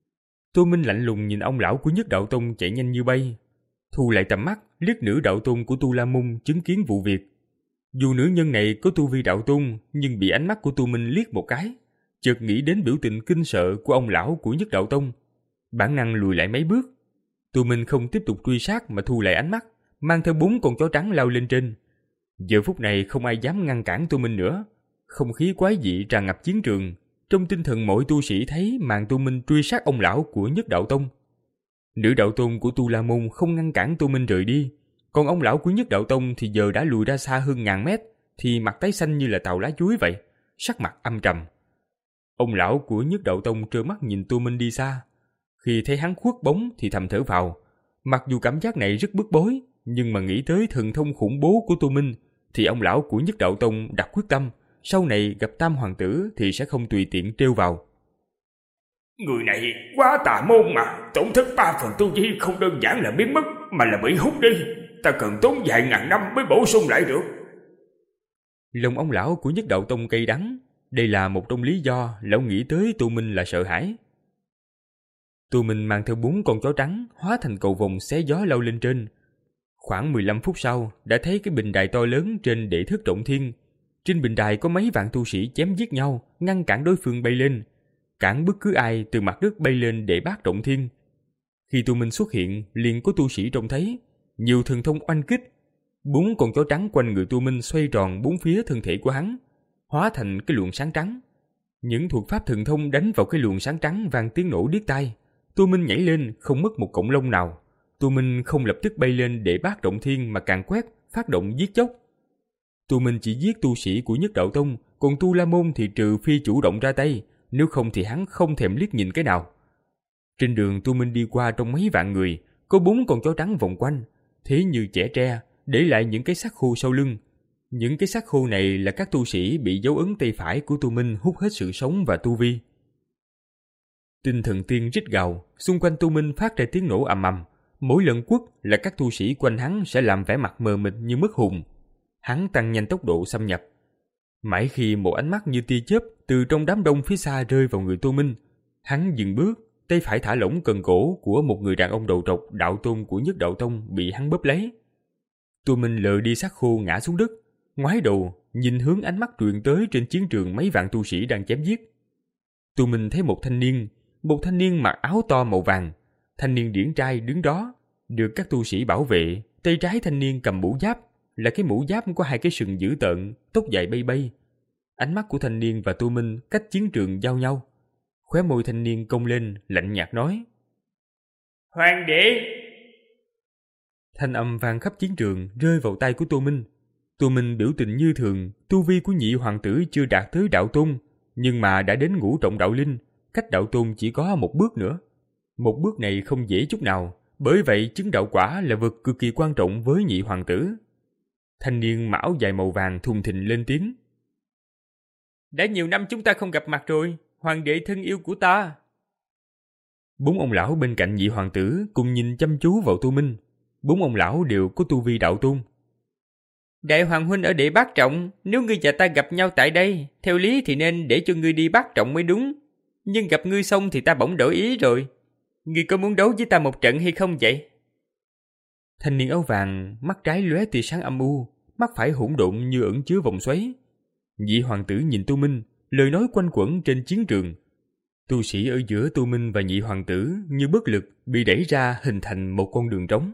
Tô Minh lạnh lùng nhìn ông lão của Nhất Đạo Tông chạy nhanh như bay, thu lại tầm mắt, liếc nữ đạo tôn của Tu La Môn chứng kiến vụ việc. Dù nữ nhân này có tu vi đạo tôn, nhưng bị ánh mắt của Tô Minh liếc một cái, chợt nghĩ đến biểu tình kinh sợ của ông lão của Nhất Đạo Tông, bản năng lùi lại mấy bước. Tô Minh không tiếp tục truy sát mà thu lại ánh mắt, mang theo bốn con chó trắng lao lên trên. Giờ phút này không ai dám ngăn cản Tô Minh nữa. Không khí quái dị tràn ngập chiến trường. Trong tinh thần mỗi tu sĩ thấy màn Tô Minh truy sát ông lão của Nhất Đạo Tông. Nữ đạo tôn của Tu La Môn không ngăn cản Tô Minh rời đi, còn ông lão của Nhất Đạo Tông thì giờ đã lùi ra xa hơn ngàn mét, thì mặt tái xanh như là tàu lá chuối vậy, sắc mặt âm trầm. Ông lão của Nhất Đạo Tông trơ mắt nhìn Tô Minh đi xa. Khi thấy hắn khuất bóng thì thầm thở phào. Mặc dù cảm giác này rất bức bối, nhưng mà nghĩ tới thần thông khủng bố của Tô Minh, thì ông lão của Nhất Đạo Tông đặt quyết tâm, sau này gặp Tam Hoàng tử thì sẽ không tùy tiện trêu vào. Người này quá tà môn mà, tổn thất ba phần tu vi không đơn giản là biến mất, mà là bị hút đi. Ta cần tốn vài ngàn năm mới bổ sung lại được. Lòng ông lão của Nhất Đạo Tông cay đắng. Đây là một trong lý do lão nghĩ tới Tô Minh là sợ hãi. Tô Minh mang theo bốn con chó trắng hóa thành cầu vồng xé gió lao lên trên. Khoảng mười lăm phút sau đã thấy cái bình đài to lớn trên đệ thất trọng thiên. Trên bình đài có mấy vạn tu sĩ chém giết nhau, ngăn cản đối phương bay lên, cản bất cứ ai từ mặt đất bay lên để bát trọng thiên. Khi Tô Minh xuất hiện, liền có tu sĩ trông thấy, nhiều thần thông oanh kích. Bốn con chó trắng quanh người Tô Minh xoay tròn bốn phía thân thể của hắn, hóa thành cái luồng sáng trắng. Những thuật pháp thần thông đánh vào cái luồng sáng trắng vang tiếng nổ điếc tai. Tô Minh nhảy lên không mất một cọng lông nào. Tô Minh không lập tức bay lên để bát trọng thiên mà càng quét, phát động giết chóc. Tô Minh chỉ giết tu sĩ của Nhất Đạo Tông, còn Tu La Môn thì trừ phi chủ động ra tay, nếu không thì hắn không thèm liếc nhìn cái nào. Trên đường Tô Minh đi qua trong mấy vạn người, có bốn con chó trắng vòng quanh, thế như chẻ tre, để lại những cái xác khô sau lưng. Những cái xác khô này là các tu sĩ bị dấu ấn tay phải của Tô Minh hút hết sự sống và tu vi. Tinh thần tiên rít gào, xung quanh Tô Minh phát ra tiếng nổ ầm ầm. Mỗi lần quất là các tu sĩ quanh hắn sẽ làm vẻ mặt mờ mịt như mất hồn. Hắn tăng nhanh tốc độ xâm nhập. Mãi khi một ánh mắt như tia chớp từ trong đám đông phía xa rơi vào người Tô Minh, hắn dừng bước, tay phải thả lỏng cần cổ của một người đàn ông đầu trọc đạo tôn của Nhất Đạo Tông bị hắn bóp lấy. Tô Minh lờ đi xác khô ngã xuống đất, ngoái đầu nhìn hướng ánh mắt truyền tới trên chiến trường mấy vạn tu sĩ đang chém giết. Tô Minh thấy một thanh niên, một thanh niên mặc áo to màu vàng. Thanh niên điển trai đứng đó, được các tu sĩ bảo vệ. Tay trái thanh niên cầm mũ giáp, là cái mũ giáp có hai cái sừng dữ tợn, tóc dài bay bay. Ánh mắt của thanh niên và Tô Minh cách chiến trường giao nhau. Khóe môi thanh niên cong lên, lạnh nhạt nói: Hoàng đế! Thanh âm vang khắp chiến trường rơi vào tai của Tô Minh. Tô Minh biểu tình như thường, tu vi của nhị hoàng tử chưa đạt tới đạo tôn, nhưng mà đã đến ngũ trọng đạo linh, cách đạo tôn chỉ có một bước nữa. Một bước này không dễ chút nào, bởi vậy chứng đạo quả là vật cực kỳ quan trọng với nhị hoàng tử. Thanh niên mão dài màu vàng thùng thình lên tiếng: Đã nhiều năm chúng ta không gặp mặt rồi, hoàng đệ thân yêu của ta. Bốn ông lão bên cạnh nhị hoàng tử cùng nhìn chăm chú vào Tô Minh. Bốn ông lão đều có tu vi đạo tôn. Đại hoàng huynh ở đệ bát trọng, nếu ngươi và ta gặp nhau tại đây, theo lý thì nên để cho ngươi đi bát trọng mới đúng. Nhưng gặp ngươi xong thì ta bỗng đổi ý rồi. Ngươi có muốn đấu với ta một trận hay không vậy? Thanh niên áo vàng, mắt trái lóe tia sáng âm u, mắt phải hỗn độn như ẩn chứa vòng xoáy. Nhị hoàng tử nhìn Tô Minh, lời nói quanh quẩn trên chiến trường. Tu sĩ ở giữa Tô Minh và nhị hoàng tử như bất lực bị đẩy ra hình thành một con đường trống.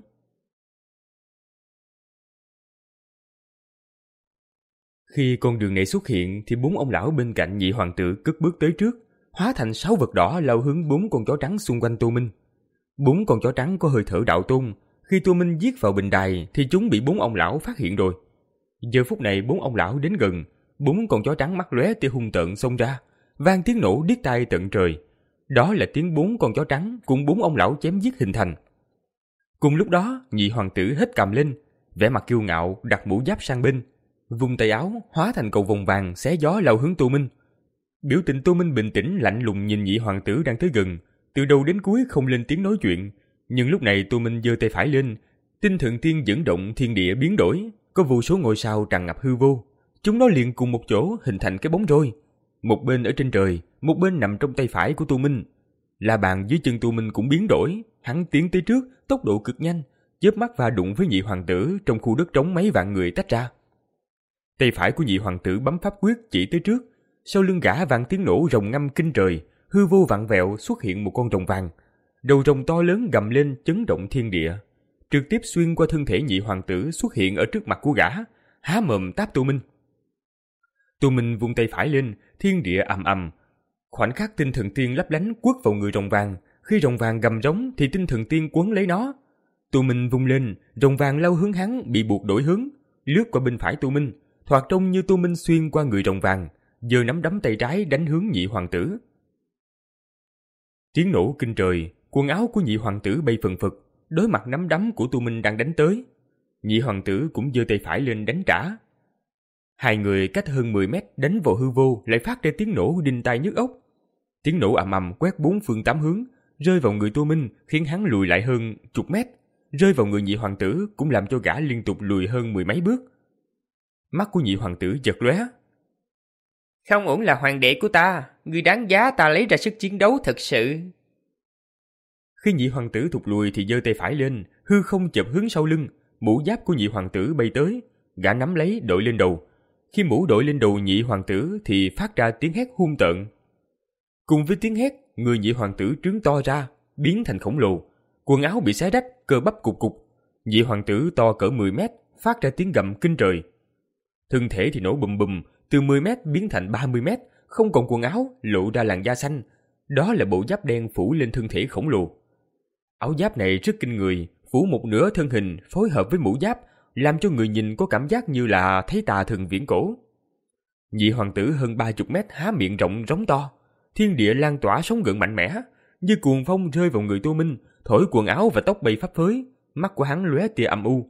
Khi con đường này xuất hiện thì bốn ông lão bên cạnh nhị hoàng tử cất bước tới trước, hóa thành sáu vật đỏ lao hướng bốn con chó trắng xung quanh Tô Minh. Bốn con chó trắng có hơi thở đạo tôn, khi Tô Minh giết vào bình đài thì chúng bị bốn ông lão phát hiện rồi. Giờ phút này bốn ông lão đến gần, bốn con chó trắng mắt lóe tia hung tợn xông ra, vang tiếng nổ điếc tai tận trời. Đó là tiếng bốn con chó trắng cùng bốn ông lão chém giết hình thành. Cùng lúc đó, nhị hoàng tử hất cầm lên, vẻ mặt kiêu ngạo đặt mũ giáp sang bên, vùng tay áo hóa thành cầu vồng vàng xé gió lao hướng Tô Minh. Biểu tình Tô Minh bình tĩnh lạnh lùng nhìn nhị hoàng tử đang tới gần, từ đầu đến cuối không lên tiếng nói chuyện. Nhưng lúc này Tô Minh giơ tay phải lên, tinh thần tiên dẫn động thiên địa biến đổi, có vô số ngôi sao tràn ngập hư vô, chúng nó liền cùng một chỗ hình thành cái bóng roi, một bên ở trên trời, một bên nằm trong tay phải của Tô Minh. La bàn dưới chân Tu Minh cũng biến đổi, hắn tiến tới trước, tốc độ cực nhanh, chớp mắt va đụng với nhị hoàng tử trong khu đất trống mấy vạn người tách ra. Tay phải của nhị hoàng tử bấm pháp quyết chỉ tới trước, sau lưng gã vang tiếng nổ rồng ngâm kinh trời, hư vô vặn vẹo xuất hiện một con rồng vàng. Đầu rồng to lớn gầm lên chấn động thiên địa, trực tiếp xuyên qua thân thể nhị hoàng tử xuất hiện ở trước mặt của gã, há mồm táp Tu Minh. Tu Minh vung tay phải lên, thiên địa ầm ầm. Khoảnh khắc tinh thần tiên lấp lánh quất vào người rồng vàng, khi rồng vàng gầm rống thì tinh thần tiên quấn lấy nó. Tu Minh vung lên, rồng vàng lao hướng hắn bị buộc đổi hướng, lướt qua bên phải Tu Minh, thoạt trông như Tu Minh xuyên qua người rồng vàng, giơ nắm đấm tay trái đánh hướng nhị hoàng tử. Tiếng nổ kinh trời, quần áo của nhị hoàng tử bay phần phật, đối mặt nắm đấm của Tu Minh đang đánh tới. Nhị hoàng tử cũng giơ tay phải lên đánh trả. Hai người cách hơn mười mét đánh vào hư vô lại phát ra tiếng nổ đinh tai nhức óc. Tiếng nổ ầm ầm quét bốn phương tám hướng, rơi vào người Tu Minh khiến hắn lùi lại hơn chục mét, rơi vào người nhị hoàng tử cũng làm cho gã liên tục lùi hơn mười mấy bước. Mắt của nhị hoàng tử giật lóe. Không ổn là hoàng đệ của ta, người đáng giá ta lấy ra sức chiến đấu thật sự. Khi nhị hoàng tử thụt lùi thì giơ tay phải lên, hư không chộp hướng sau lưng, mũ giáp của nhị hoàng tử bay tới, gã nắm lấy đội lên đầu. Khi mũ đội lên đầu nhị hoàng tử thì phát ra tiếng hét hung tợn. Cùng với tiếng hét, người nhị hoàng tử trướng to ra, biến thành khổng lồ, quần áo bị xé rách, cơ bắp cục cục. Nhị hoàng tử to cỡ mười mét, phát ra tiếng gầm kinh trời. Thân thể thì nổ bùm bùm, từ mười mét biến thành ba mươi mét, không còn quần áo, lộ ra làn da xanh. Đó là bộ giáp đen phủ lên thân thể khổng lồ. Áo giáp này rất kinh người, phủ một nửa thân hình phối hợp với mũ giáp, làm cho người nhìn có cảm giác như là thấy tà thần viễn cổ. Nhị hoàng tử hơn ba chục mét há miệng rộng rống to, thiên địa lan tỏa sóng gợn mạnh mẽ, như cuồng phong rơi vào người Tu Minh, thổi quần áo và tóc bay phấp phới, mắt của hắn lóe tia âm u.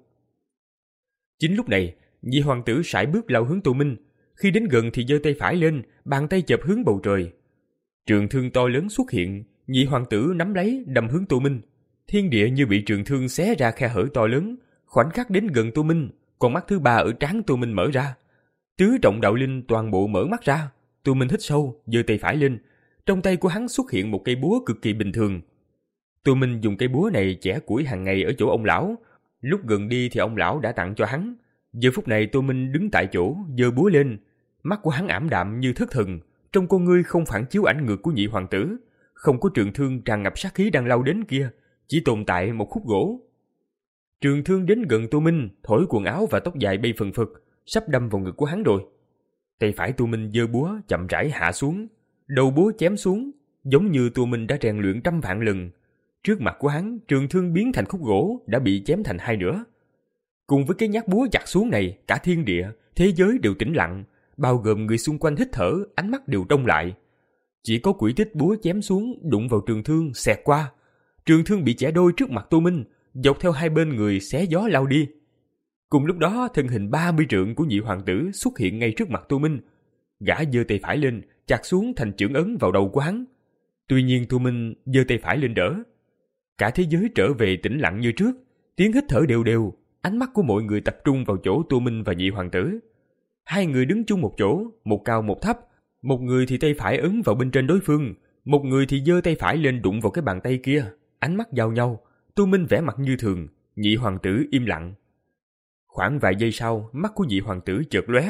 Chính lúc này, nhị hoàng tử sải bước lao hướng Tu Minh, khi đến gần thì giơ tay phải lên, bàn tay chộp hướng bầu trời. Trường thương to lớn xuất hiện, nhị hoàng tử nắm lấy đâm hướng Tu Minh. Thiên địa như bị trường thương xé ra khe hở to lớn, khoảnh khắc đến gần Tu Minh, con mắt thứ ba ở trán Tu Minh mở ra. Tứ trọng đạo linh toàn bộ mở mắt ra, Tu Minh hít sâu, giơ tay phải lên, trong tay của hắn xuất hiện một cây búa cực kỳ bình thường. Tu Minh dùng cây búa này chẻ củi hàng ngày ở chỗ ông lão, lúc gần đi thì ông lão đã tặng cho hắn. Giờ phút này Tu Minh đứng tại chỗ, giơ búa lên, mắt của hắn ảm đạm như thất thần, trong con ngươi không phản chiếu ảnh ngược của nhị hoàng tử, không có trường thương tràn ngập sát khí đang lao đến kia, chỉ tồn tại một khúc gỗ. Trường thương đến gần Tu Minh, thổi quần áo và tóc dài bay phần phật, sắp đâm vào ngực của hắn rồi. Tay phải Tu Minh giơ búa chậm rãi hạ xuống, đầu búa chém xuống, giống như Tu Minh đã rèn luyện trăm vạn lần. Trước mặt của hắn, trường thương biến thành khúc gỗ đã bị chém thành hai nửa. Cùng với cái nhát búa chặt xuống này, cả thiên địa, thế giới đều tĩnh lặng, bao gồm người xung quanh hít thở, ánh mắt đều đông lại. Chỉ có quỹ tích búa chém xuống đụng vào trường thương xẹt qua. Trường thương bị chẻ đôi trước mặt Tu Minh, dọc theo hai bên người xé gió lao đi. Cùng lúc đó, thân hình ba mươi trượng của nhị hoàng tử xuất hiện ngay trước mặt Tu Minh. Gã giơ tay phải lên, chặt xuống thành chưởng ấn vào đầu của hắn. Tuy nhiên Tu Minh giơ tay phải lên đỡ. Cả thế giới trở về tĩnh lặng như trước, tiếng hít thở đều đều, ánh mắt của mọi người tập trung vào chỗ Tu Minh và nhị hoàng tử. Hai người đứng chung một chỗ, một cao một thấp, một người thì tay phải ấn vào bên trên đối phương, một người thì giơ tay phải lên đụng vào cái bàn tay kia, ánh mắt giao nhau. Tu Minh vẻ mặt như thường, nhị hoàng tử im lặng. Khoảng vài giây sau, mắt của nhị hoàng tử chợt lóe.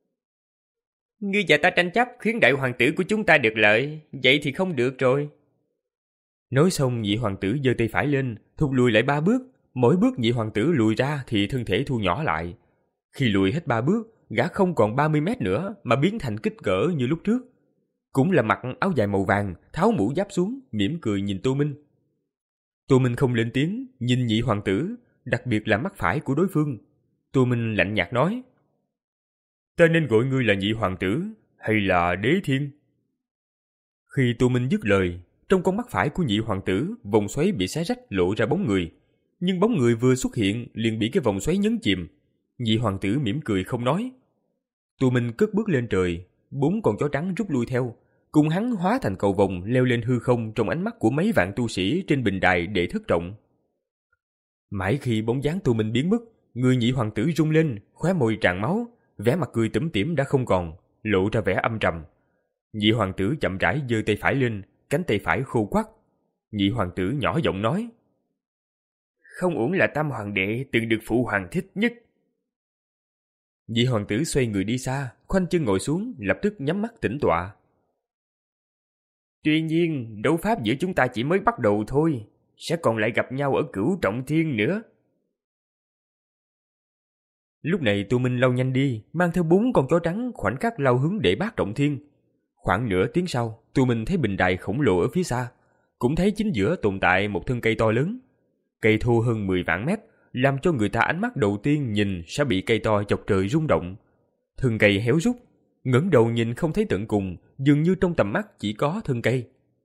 Ngươi và ta tranh chấp khiến đại hoàng tử của chúng ta được lợi, vậy thì không được rồi. Nói xong, nhị hoàng tử giơ tay phải lên, thụt lùi lại ba bước. Mỗi bước nhị hoàng tử lùi ra thì thân thể thu nhỏ lại. Khi lùi hết ba bước, gã không còn ba mươi mét nữa mà biến thành kích cỡ như lúc trước. Cũng là mặc áo dài màu vàng, tháo mũ giáp xuống, mỉm cười nhìn Tu Minh. Tu Minh không lên tiếng, nhìn nhị hoàng tử, đặc biệt là mắt phải của đối phương. Tu Minh lạnh nhạt nói: Ta nên gọi ngươi là nhị hoàng tử hay là đế thiên? Khi Tu Minh dứt lời, trong con mắt phải của nhị hoàng tử, vòng xoáy bị xé rách lộ ra bóng người. Nhưng bóng người vừa xuất hiện liền bị cái vòng xoáy nhấn chìm. Nhị hoàng tử mỉm cười không nói. Tu Minh cất bước lên trời, bốn con chó trắng rút lui theo, cùng hắn hóa thành cầu vồng leo lên hư không trong ánh mắt của mấy vạn tu sĩ trên bình đài để thất trọng. Mãi khi bóng dáng Tu Minh biến mất, người nhị hoàng tử rung lên, khóe môi tràn máu, vẻ mặt cười tủm tỉm đã không còn, lộ ra vẻ âm trầm. Nhị hoàng tử chậm rãi giơ tay phải lên, cánh tay phải khô quắt, Nhị hoàng tử nhỏ giọng nói. Không uổng là tam hoàng đệ từng được phụ hoàng thích nhất. Nhị hoàng tử xoay người đi xa, khoanh chân ngồi xuống, lập tức nhắm mắt tĩnh tọa. Tuy nhiên, đấu pháp giữa chúng ta chỉ mới bắt đầu thôi, sẽ còn lại gặp nhau ở Cửu Trọng Thiên nữa. Lúc này Tô Minh lao nhanh đi, mang theo bốn con chó trắng khoảnh khắc lao hướng Đệ Bát Trọng Thiên. Khoảng nửa tiếng sau, Tô Minh thấy bình đài khổng lồ ở phía xa, cũng thấy chính giữa tồn tại một thân cây to lớn. Cây thô hơn mười vạn mét, làm cho người ta ánh mắt đầu tiên nhìn sẽ bị cây to chọc trời rung động. Thân cây héo rút, ngẩng đầu nhìn không thấy tận cùng, dường như trong tầm mắt chỉ có thân cây.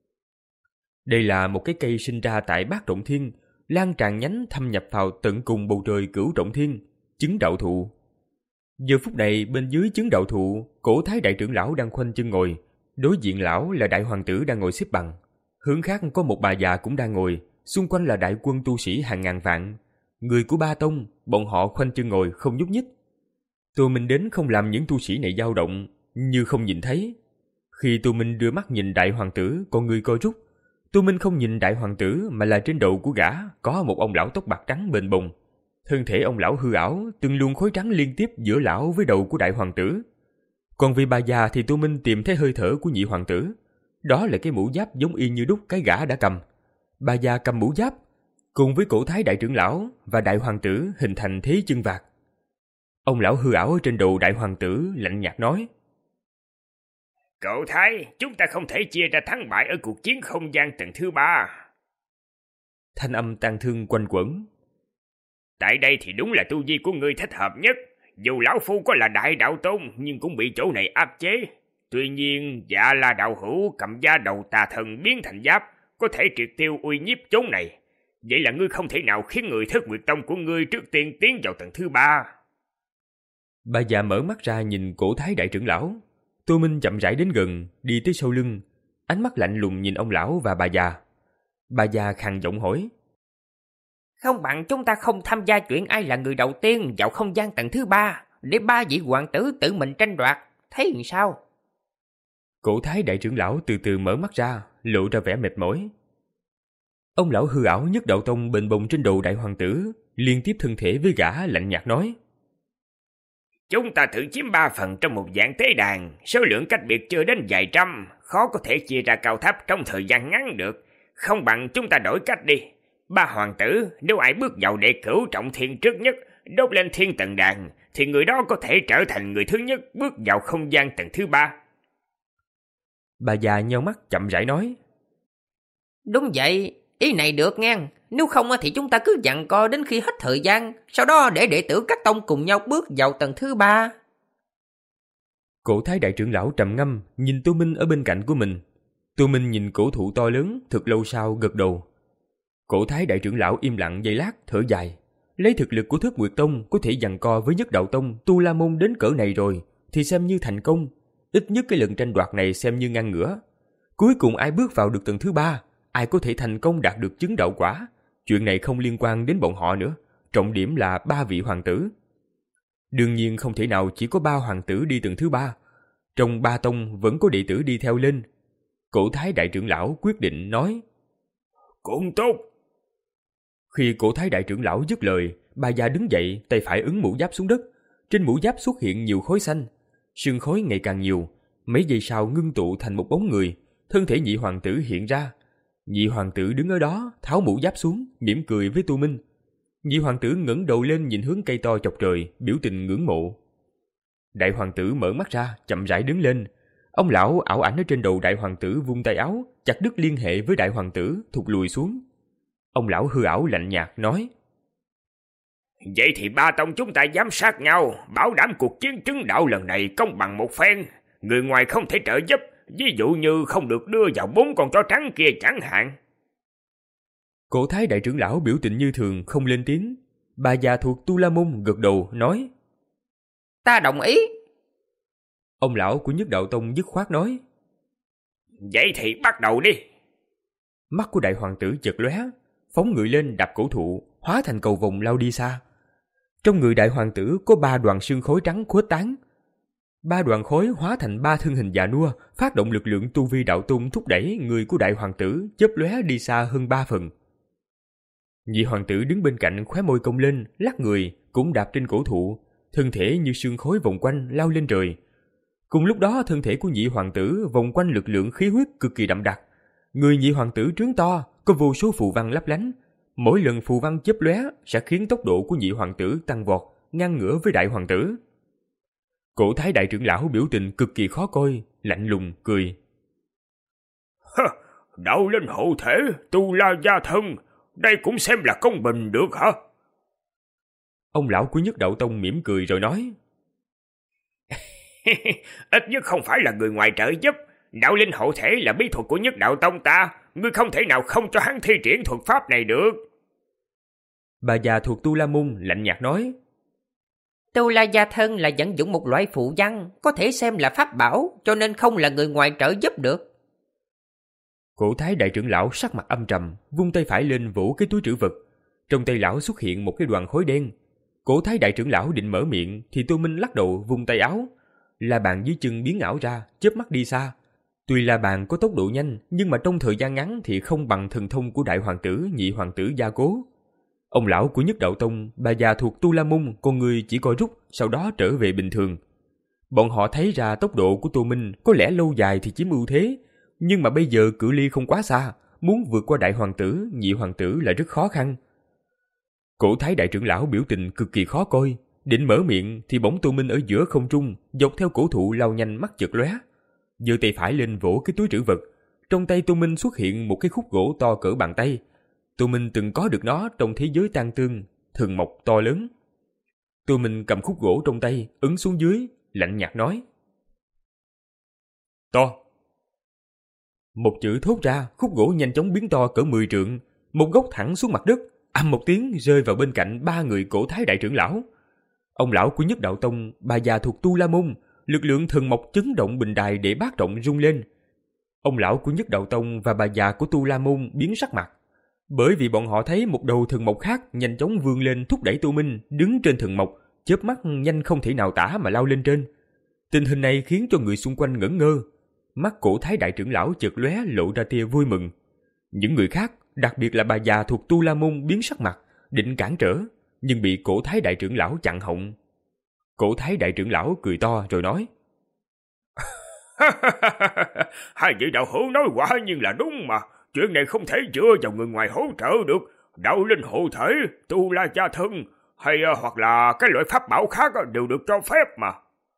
Đây là một cái cây sinh ra tại Bát Trọng Thiên, lan tràn nhánh thâm nhập vào tận cùng bầu trời Cửu Trọng Thiên, chứng đạo thụ. Giờ phút này bên dưới chứng đạo thụ, Cổ Thái đại trưởng lão đang khoanh chân ngồi, đối diện lão là đại hoàng tử đang ngồi xếp bằng. Hướng khác có một bà già cũng đang ngồi, xung quanh là đại quân tu sĩ hàng ngàn vạn. Người của ba tông, bọn họ khoanh chân ngồi không nhúc nhích. Tô Minh đến không làm những tu sĩ này dao động, như không nhìn thấy. Khi Tô Minh đưa mắt nhìn đại hoàng tử, con người co rút. Tô Minh không nhìn đại hoàng tử mà là trên đầu của gã có một ông lão tóc bạc trắng bền bồng. Thân thể ông lão hư ảo, từng luồng khói trắng liên tiếp giữa lão với đầu của đại hoàng tử. Còn vì bà già thì Tô Minh tìm thấy hơi thở của nhị hoàng tử. Đó là cái mũ giáp giống y như đúc cái gã đã cầm. Bà già cầm mũ giáp, cùng với Cổ Thái đại trưởng lão và đại hoàng tử hình thành thế chân vạc. Ông lão hư ảo ở trên đầu đại hoàng tử lạnh nhạt nói. Cậu Thái, chúng ta không thể chia ra thắng bại ở cuộc chiến không gian tầng thứ ba. Thanh âm tang thương quanh quẩn. Tại đây thì đúng là tu vi của ngươi thích hợp nhất. Dù lão phu có là đại đạo tôn nhưng cũng bị chỗ này áp chế. Tuy nhiên, Dạ La đạo hữu cầm da đầu tà thần biến thành giáp, có thể triệt tiêu uy nhiếp chốn này. Vậy là ngươi không thể nào khiến người Thất Nguyệt Tông của ngươi trước tiên tiến vào tầng thứ ba. Bà già mở mắt ra nhìn Cổ Thái đại trưởng lão. Tô Minh chậm rãi đến gần, đi tới sau lưng, ánh mắt lạnh lùng nhìn ông lão và bà già. Bà già khàn giọng hỏi. Không bằng chúng ta không tham gia chuyện ai là người đầu tiên vào không gian tầng thứ ba, để ba vị hoàng tử tự mình tranh đoạt, thấy làm sao? Cổ Thái đại trưởng lão từ từ mở mắt ra, lộ ra vẻ mệt mỏi. Ông lão hư ảo nhất đạo tông bền bồng trên đầu đại hoàng tử, liên tiếp thân thể với gã lạnh nhạt nói. Chúng ta thử chiếm ba phần trong một dạng tế đàn, số lượng cách biệt chưa đến vài trăm, khó có thể chia ra cao thấp trong thời gian ngắn được. Không bằng chúng ta đổi cách đi. Ba hoàng tử, nếu ai bước vào đệ Cửu Trọng Thiên trước nhất, đốt lên thiên tầng đàn, thì người đó có thể trở thành người thứ nhất bước vào không gian tầng thứ ba. Bà già nheo mắt chậm rãi nói. Đúng vậy, ý này được nghe. Nếu không thì chúng ta cứ giằng co đến khi hết thời gian, sau đó để đệ tử các tông cùng nhau bước vào tầng thứ ba. Cổ Thái đại trưởng lão trầm ngâm, nhìn Tô Minh ở bên cạnh của mình. Tô Minh nhìn cổ thụ to lớn, thật lâu sau gật đầu. Cổ Thái đại trưởng lão im lặng giây lát, thở dài. Lấy thực lực của Thất Nguyệt Tông có thể giằng co với Nhất Đạo Tông, Tu La Môn đến cỡ này rồi, thì xem như thành công. Ít nhất cái lần tranh đoạt này xem như ngăn ngửa. Cuối cùng ai bước vào được tầng thứ ba, ai có thể thành công đạt được chứng đạo quả. Chuyện này không liên quan đến bọn họ nữa, trọng điểm là ba vị hoàng tử. Đương nhiên không thể nào chỉ có ba hoàng tử đi tầng thứ ba. Trong ba tông vẫn có đệ tử đi theo lên. Cổ Thái đại trưởng lão quyết định nói. Cũng tốt. Khi Cổ Thái đại trưởng lão dứt lời, bà già đứng dậy, tay phải ấn mũ giáp xuống đất. Trên mũ giáp xuất hiện nhiều khói xanh. Sương khói ngày càng nhiều. Mấy giây sau ngưng tụ thành một bóng người. Thân thể nhị hoàng tử hiện ra. Nhị hoàng tử đứng ở đó, tháo mũ giáp xuống, mỉm cười với Tô Minh. Nhị hoàng tử ngẩng đầu lên nhìn hướng cây to chọc trời, biểu tình ngưỡng mộ. Đại hoàng tử mở mắt ra, chậm rãi đứng lên. Ông lão ảo ảnh ở trên đầu đại hoàng tử vung tay áo, chặt đứt liên hệ với đại hoàng tử, thụt lùi xuống. Ông lão hư ảo lạnh nhạt nói. Vậy thì ba tông chúng ta giám sát nhau, bảo đảm cuộc chiến chứng đạo lần này công bằng một phen. Người ngoài không thể trợ giúp, ví dụ như không được đưa vào bốn con chó trắng kia chẳng hạn. Cổ Thái đại trưởng lão biểu tình như thường, không lên tiếng. Bà già thuộc Tu La Môn gật đầu nói. Ta đồng ý. Ông lão của Nhất Đạo Tông dứt khoát nói. Vậy thì bắt đầu đi. Mắt của đại hoàng tử chợt lóe, phóng người lên đạp cổ thụ, hóa thành cầu vồng lao đi xa. Trong người đại hoàng tử có ba đoàn sương khói trắng khuếch tán. Ba đoàn khối hóa thành ba thân hình già nua, phát động lực lượng tu vi đạo tôn thúc đẩy người của đại hoàng tử chớp lóe đi xa hơn ba phần. Nhị hoàng tử đứng bên cạnh khóe môi cong lên, lắc người, cũng đạp trên cổ thụ, thân thể như sương khói vòng quanh lao lên trời. Cùng lúc đó thân thể của nhị hoàng tử vòng quanh lực lượng khí huyết cực kỳ đậm đặc. Người nhị hoàng tử trướng to, có vô số phù văn lấp lánh. Mỗi lần phù văn chớp lóe sẽ khiến tốc độ của nhị hoàng tử tăng vọt, ngang ngửa với đại hoàng tử. Cổ thái đại trưởng lão biểu tình cực kỳ khó coi, lạnh lùng cười. Đạo linh hộ thể, tu la gia thân, đây cũng xem là công bình được hả? Ông lão của Nhất Đạo Tông mỉm cười rồi nói. Ít nhất không phải là người ngoài trợ giúp. Đạo linh hộ thể là bí thuật của Nhất Đạo Tông ta, ngươi không thể nào không cho hắn thi triển thuật pháp này được. Bà già thuộc Tu La Môn lạnh nhạt nói. Tu la gia thân là vận dụng một loại phụ văn, có thể xem là pháp bảo, cho nên không là người ngoài trợ giúp được. Cổ thái đại trưởng lão sắc mặt âm trầm, vung tay phải lên vỗ cái túi trữ vật. Trong tay lão xuất hiện một cái đoàn khối đen. Cổ thái đại trưởng lão định mở miệng thì Tô Minh lắc đầu vung tay áo. La bàn dưới chân biến ảo ra, chớp mắt đi xa. Tuy la bàn có tốc độ nhanh, nhưng mà trong thời gian ngắn thì không bằng thần thông của đại hoàng tử, nhị hoàng tử Gia Cố. Ông lão của Nhất Đạo Tông, bà già thuộc Tu La Môn, con người chỉ coi rút, sau đó trở về bình thường. Bọn họ thấy ra tốc độ của Tô Minh có lẽ lâu dài thì chiếm ưu thế, nhưng mà bây giờ cự ly không quá xa, muốn vượt qua đại hoàng tử, nhị hoàng tử là rất khó khăn. Cổ thái đại trưởng lão biểu tình cực kỳ khó coi, định mở miệng thì bỗng Tô Minh ở giữa không trung, dọc theo cổ thụ lao nhanh mắt chợt lóe, giơ tay phải lên vỗ cái túi trữ vật. Trong tay Tô Minh xuất hiện một cái khúc gỗ to cỡ bàn tay. Tô Minh từng có được nó trong thế giới tang tương, thần mộc to lớn. Tô Minh cầm khúc gỗ trong tay, ấn xuống dưới, lạnh nhạt nói. To. Một chữ thốt ra, khúc gỗ nhanh chóng biến to cỡ mười trượng, một gốc thẳng xuống mặt đất, ầm một tiếng rơi vào bên cạnh ba người cổ thái đại trưởng lão. Ông lão của Nhất Đạo Tông, bà già thuộc Tu La Môn, lực lượng thần mộc chấn động bình đài để bát trọng rung lên. Ông lão của Nhất Đạo Tông và bà già của Tu La Môn biến sắc mặt, bởi vì bọn họ thấy một đầu thần mộc khác nhanh chóng vươn lên thúc đẩy Tô Minh đứng trên thần mộc, chớp mắt nhanh không thể nào tả mà lao lên trên. Tình hình này khiến cho người xung quanh ngẩn ngơ. Mắt cổ thái đại trưởng lão chợt lóe lộ ra tia vui mừng. Những người khác, đặc biệt là bà già thuộc Tu La Môn biến sắc mặt, định cản trở, nhưng bị cổ thái đại trưởng lão chặn họng. Cổ thái đại trưởng lão cười to rồi nói. Hai vị đạo hữu nói quả nhiên là đúng mà. Chuyện này không thể dựa vào người ngoài hỗ trợ được. Đạo linh hộ thể, tu la gia thân, hay hoặc là cái loại pháp bảo khác đều được cho phép mà.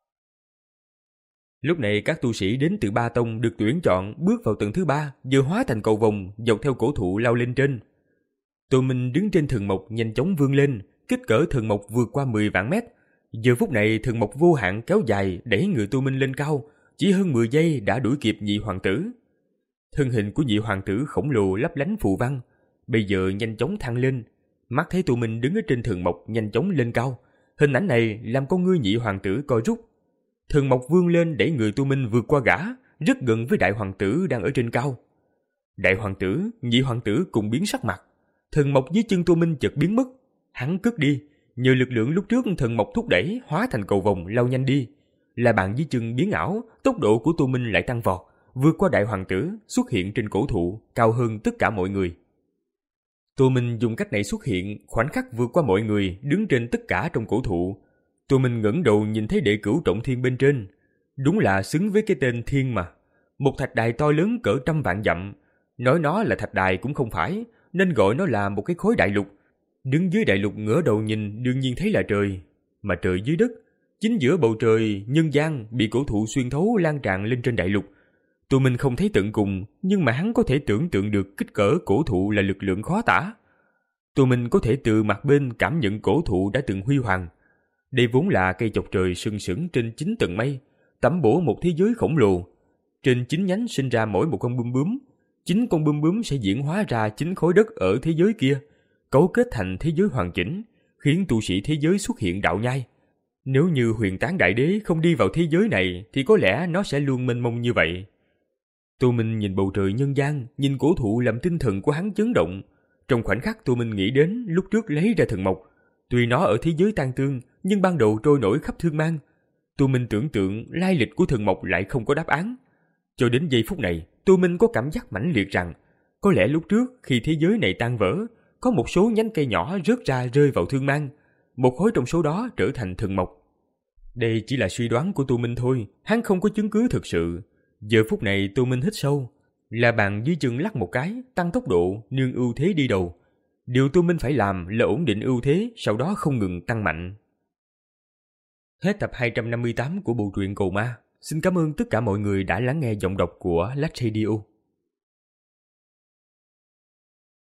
Lúc này các tu sĩ đến từ ba tông được tuyển chọn bước vào tầng thứ ba, vừa hóa thành cầu vồng dọc theo cổ thụ lao lên trên. Tô Minh đứng trên thần mộc nhanh chóng vươn lên, kích cỡ thần mộc vượt qua mười vạn mét. Giờ phút này thần mộc vô hạn kéo dài đẩy người Tô Minh lên cao, chỉ hơn mười giây đã đuổi kịp nhị hoàng tử. Thân hình của nhị hoàng tử khổng lồ lấp lánh phù văn, bây giờ nhanh chóng thăng lên. Mắt thấy Tô Minh đứng ở trên thần mộc nhanh chóng lên cao, hình ảnh này làm con ngươi nhị hoàng tử co rút. Thần mộc vươn lên đẩy người Tô Minh vượt qua gã, rất gần với đại hoàng tử đang ở trên cao. Đại hoàng tử, nhị hoàng tử cùng biến sắc mặt. Thần mộc dưới chân Tô Minh chợt biến mất, hắn cất đi, nhờ lực lượng lúc trước thần mộc thúc đẩy hóa thành cầu vồng lao nhanh đi. Là bàn dưới chân biến ảo, tốc độ của Tô Minh lại tăng vọt, vượt qua đại hoàng tử, xuất hiện trên cổ thụ, cao hơn tất cả mọi người. Tô Minh dùng cách này xuất hiện, khoảnh khắc vượt qua mọi người, đứng trên tất cả trong cổ thụ. Tô Minh ngẩng đầu nhìn thấy đệ cửu trọng thiên bên trên, đúng là xứng với cái tên thiên mà. Một thạch đài to lớn cỡ trăm vạn dặm, nói nó là thạch đài cũng không phải, nên gọi nó là một cái khối đại lục. Đứng dưới đại lục ngửa đầu nhìn đương nhiên thấy là trời, mà trời dưới đất, chính giữa bầu trời nhân gian bị cổ thụ xuyên thấu lan tràn lên trên đại lục. Tô Minh không thấy tận cùng, nhưng mà hắn có thể tưởng tượng được kích cỡ cổ thụ là lực lượng khó tả. Tô Minh có thể từ mặt bên cảm nhận cổ thụ đã từng huy hoàng. Đây vốn là cây chọc trời sừng sững trên chín tầng mây, tẩm bổ một thế giới khổng lồ. Trên chín nhánh sinh ra mỗi một con bướm bướm, chín con bướm bướm sẽ diễn hóa ra chín khối đất ở thế giới kia, cấu kết thành thế giới hoàn chỉnh, khiến tu sĩ thế giới xuất hiện đạo nhai. Nếu như Huyền Tán Đại Đế không đi vào thế giới này thì có lẽ nó sẽ luôn mênh mông như vậy. Tô Minh nhìn bầu trời nhân gian, nhìn cổ thụ làm tinh thần của hắn chấn động. Trong khoảnh khắc Tô Minh nghĩ đến lúc trước lấy ra thần mộc, tuy nó ở thế giới tan tương nhưng ban đầu trôi nổi khắp thương mang. Tô Minh tưởng tượng lai lịch của thần mộc lại không có đáp án. Cho đến giây phút này, Tô Minh có cảm giác mãnh liệt rằng có lẽ lúc trước khi thế giới này tan vỡ, có một số nhánh cây nhỏ rớt ra rơi vào thương mang, một khối trong số đó trở thành thần mộc. Đây chỉ là suy đoán của Tô Minh thôi, hắn không có chứng cứ thực sự. Giờ phút này Tô Minh hít sâu, la bàn dưới chân lắc một cái, tăng tốc độ, nương ưu thế đi đầu. Điều Tô Minh phải làm là ổn định ưu thế, sau đó không ngừng tăng mạnh. Hết tập hai trăm năm mươi tám của bộ truyện Cầu Ma. Xin cảm ơn tất cả mọi người đã lắng nghe giọng đọc của Lách Radio.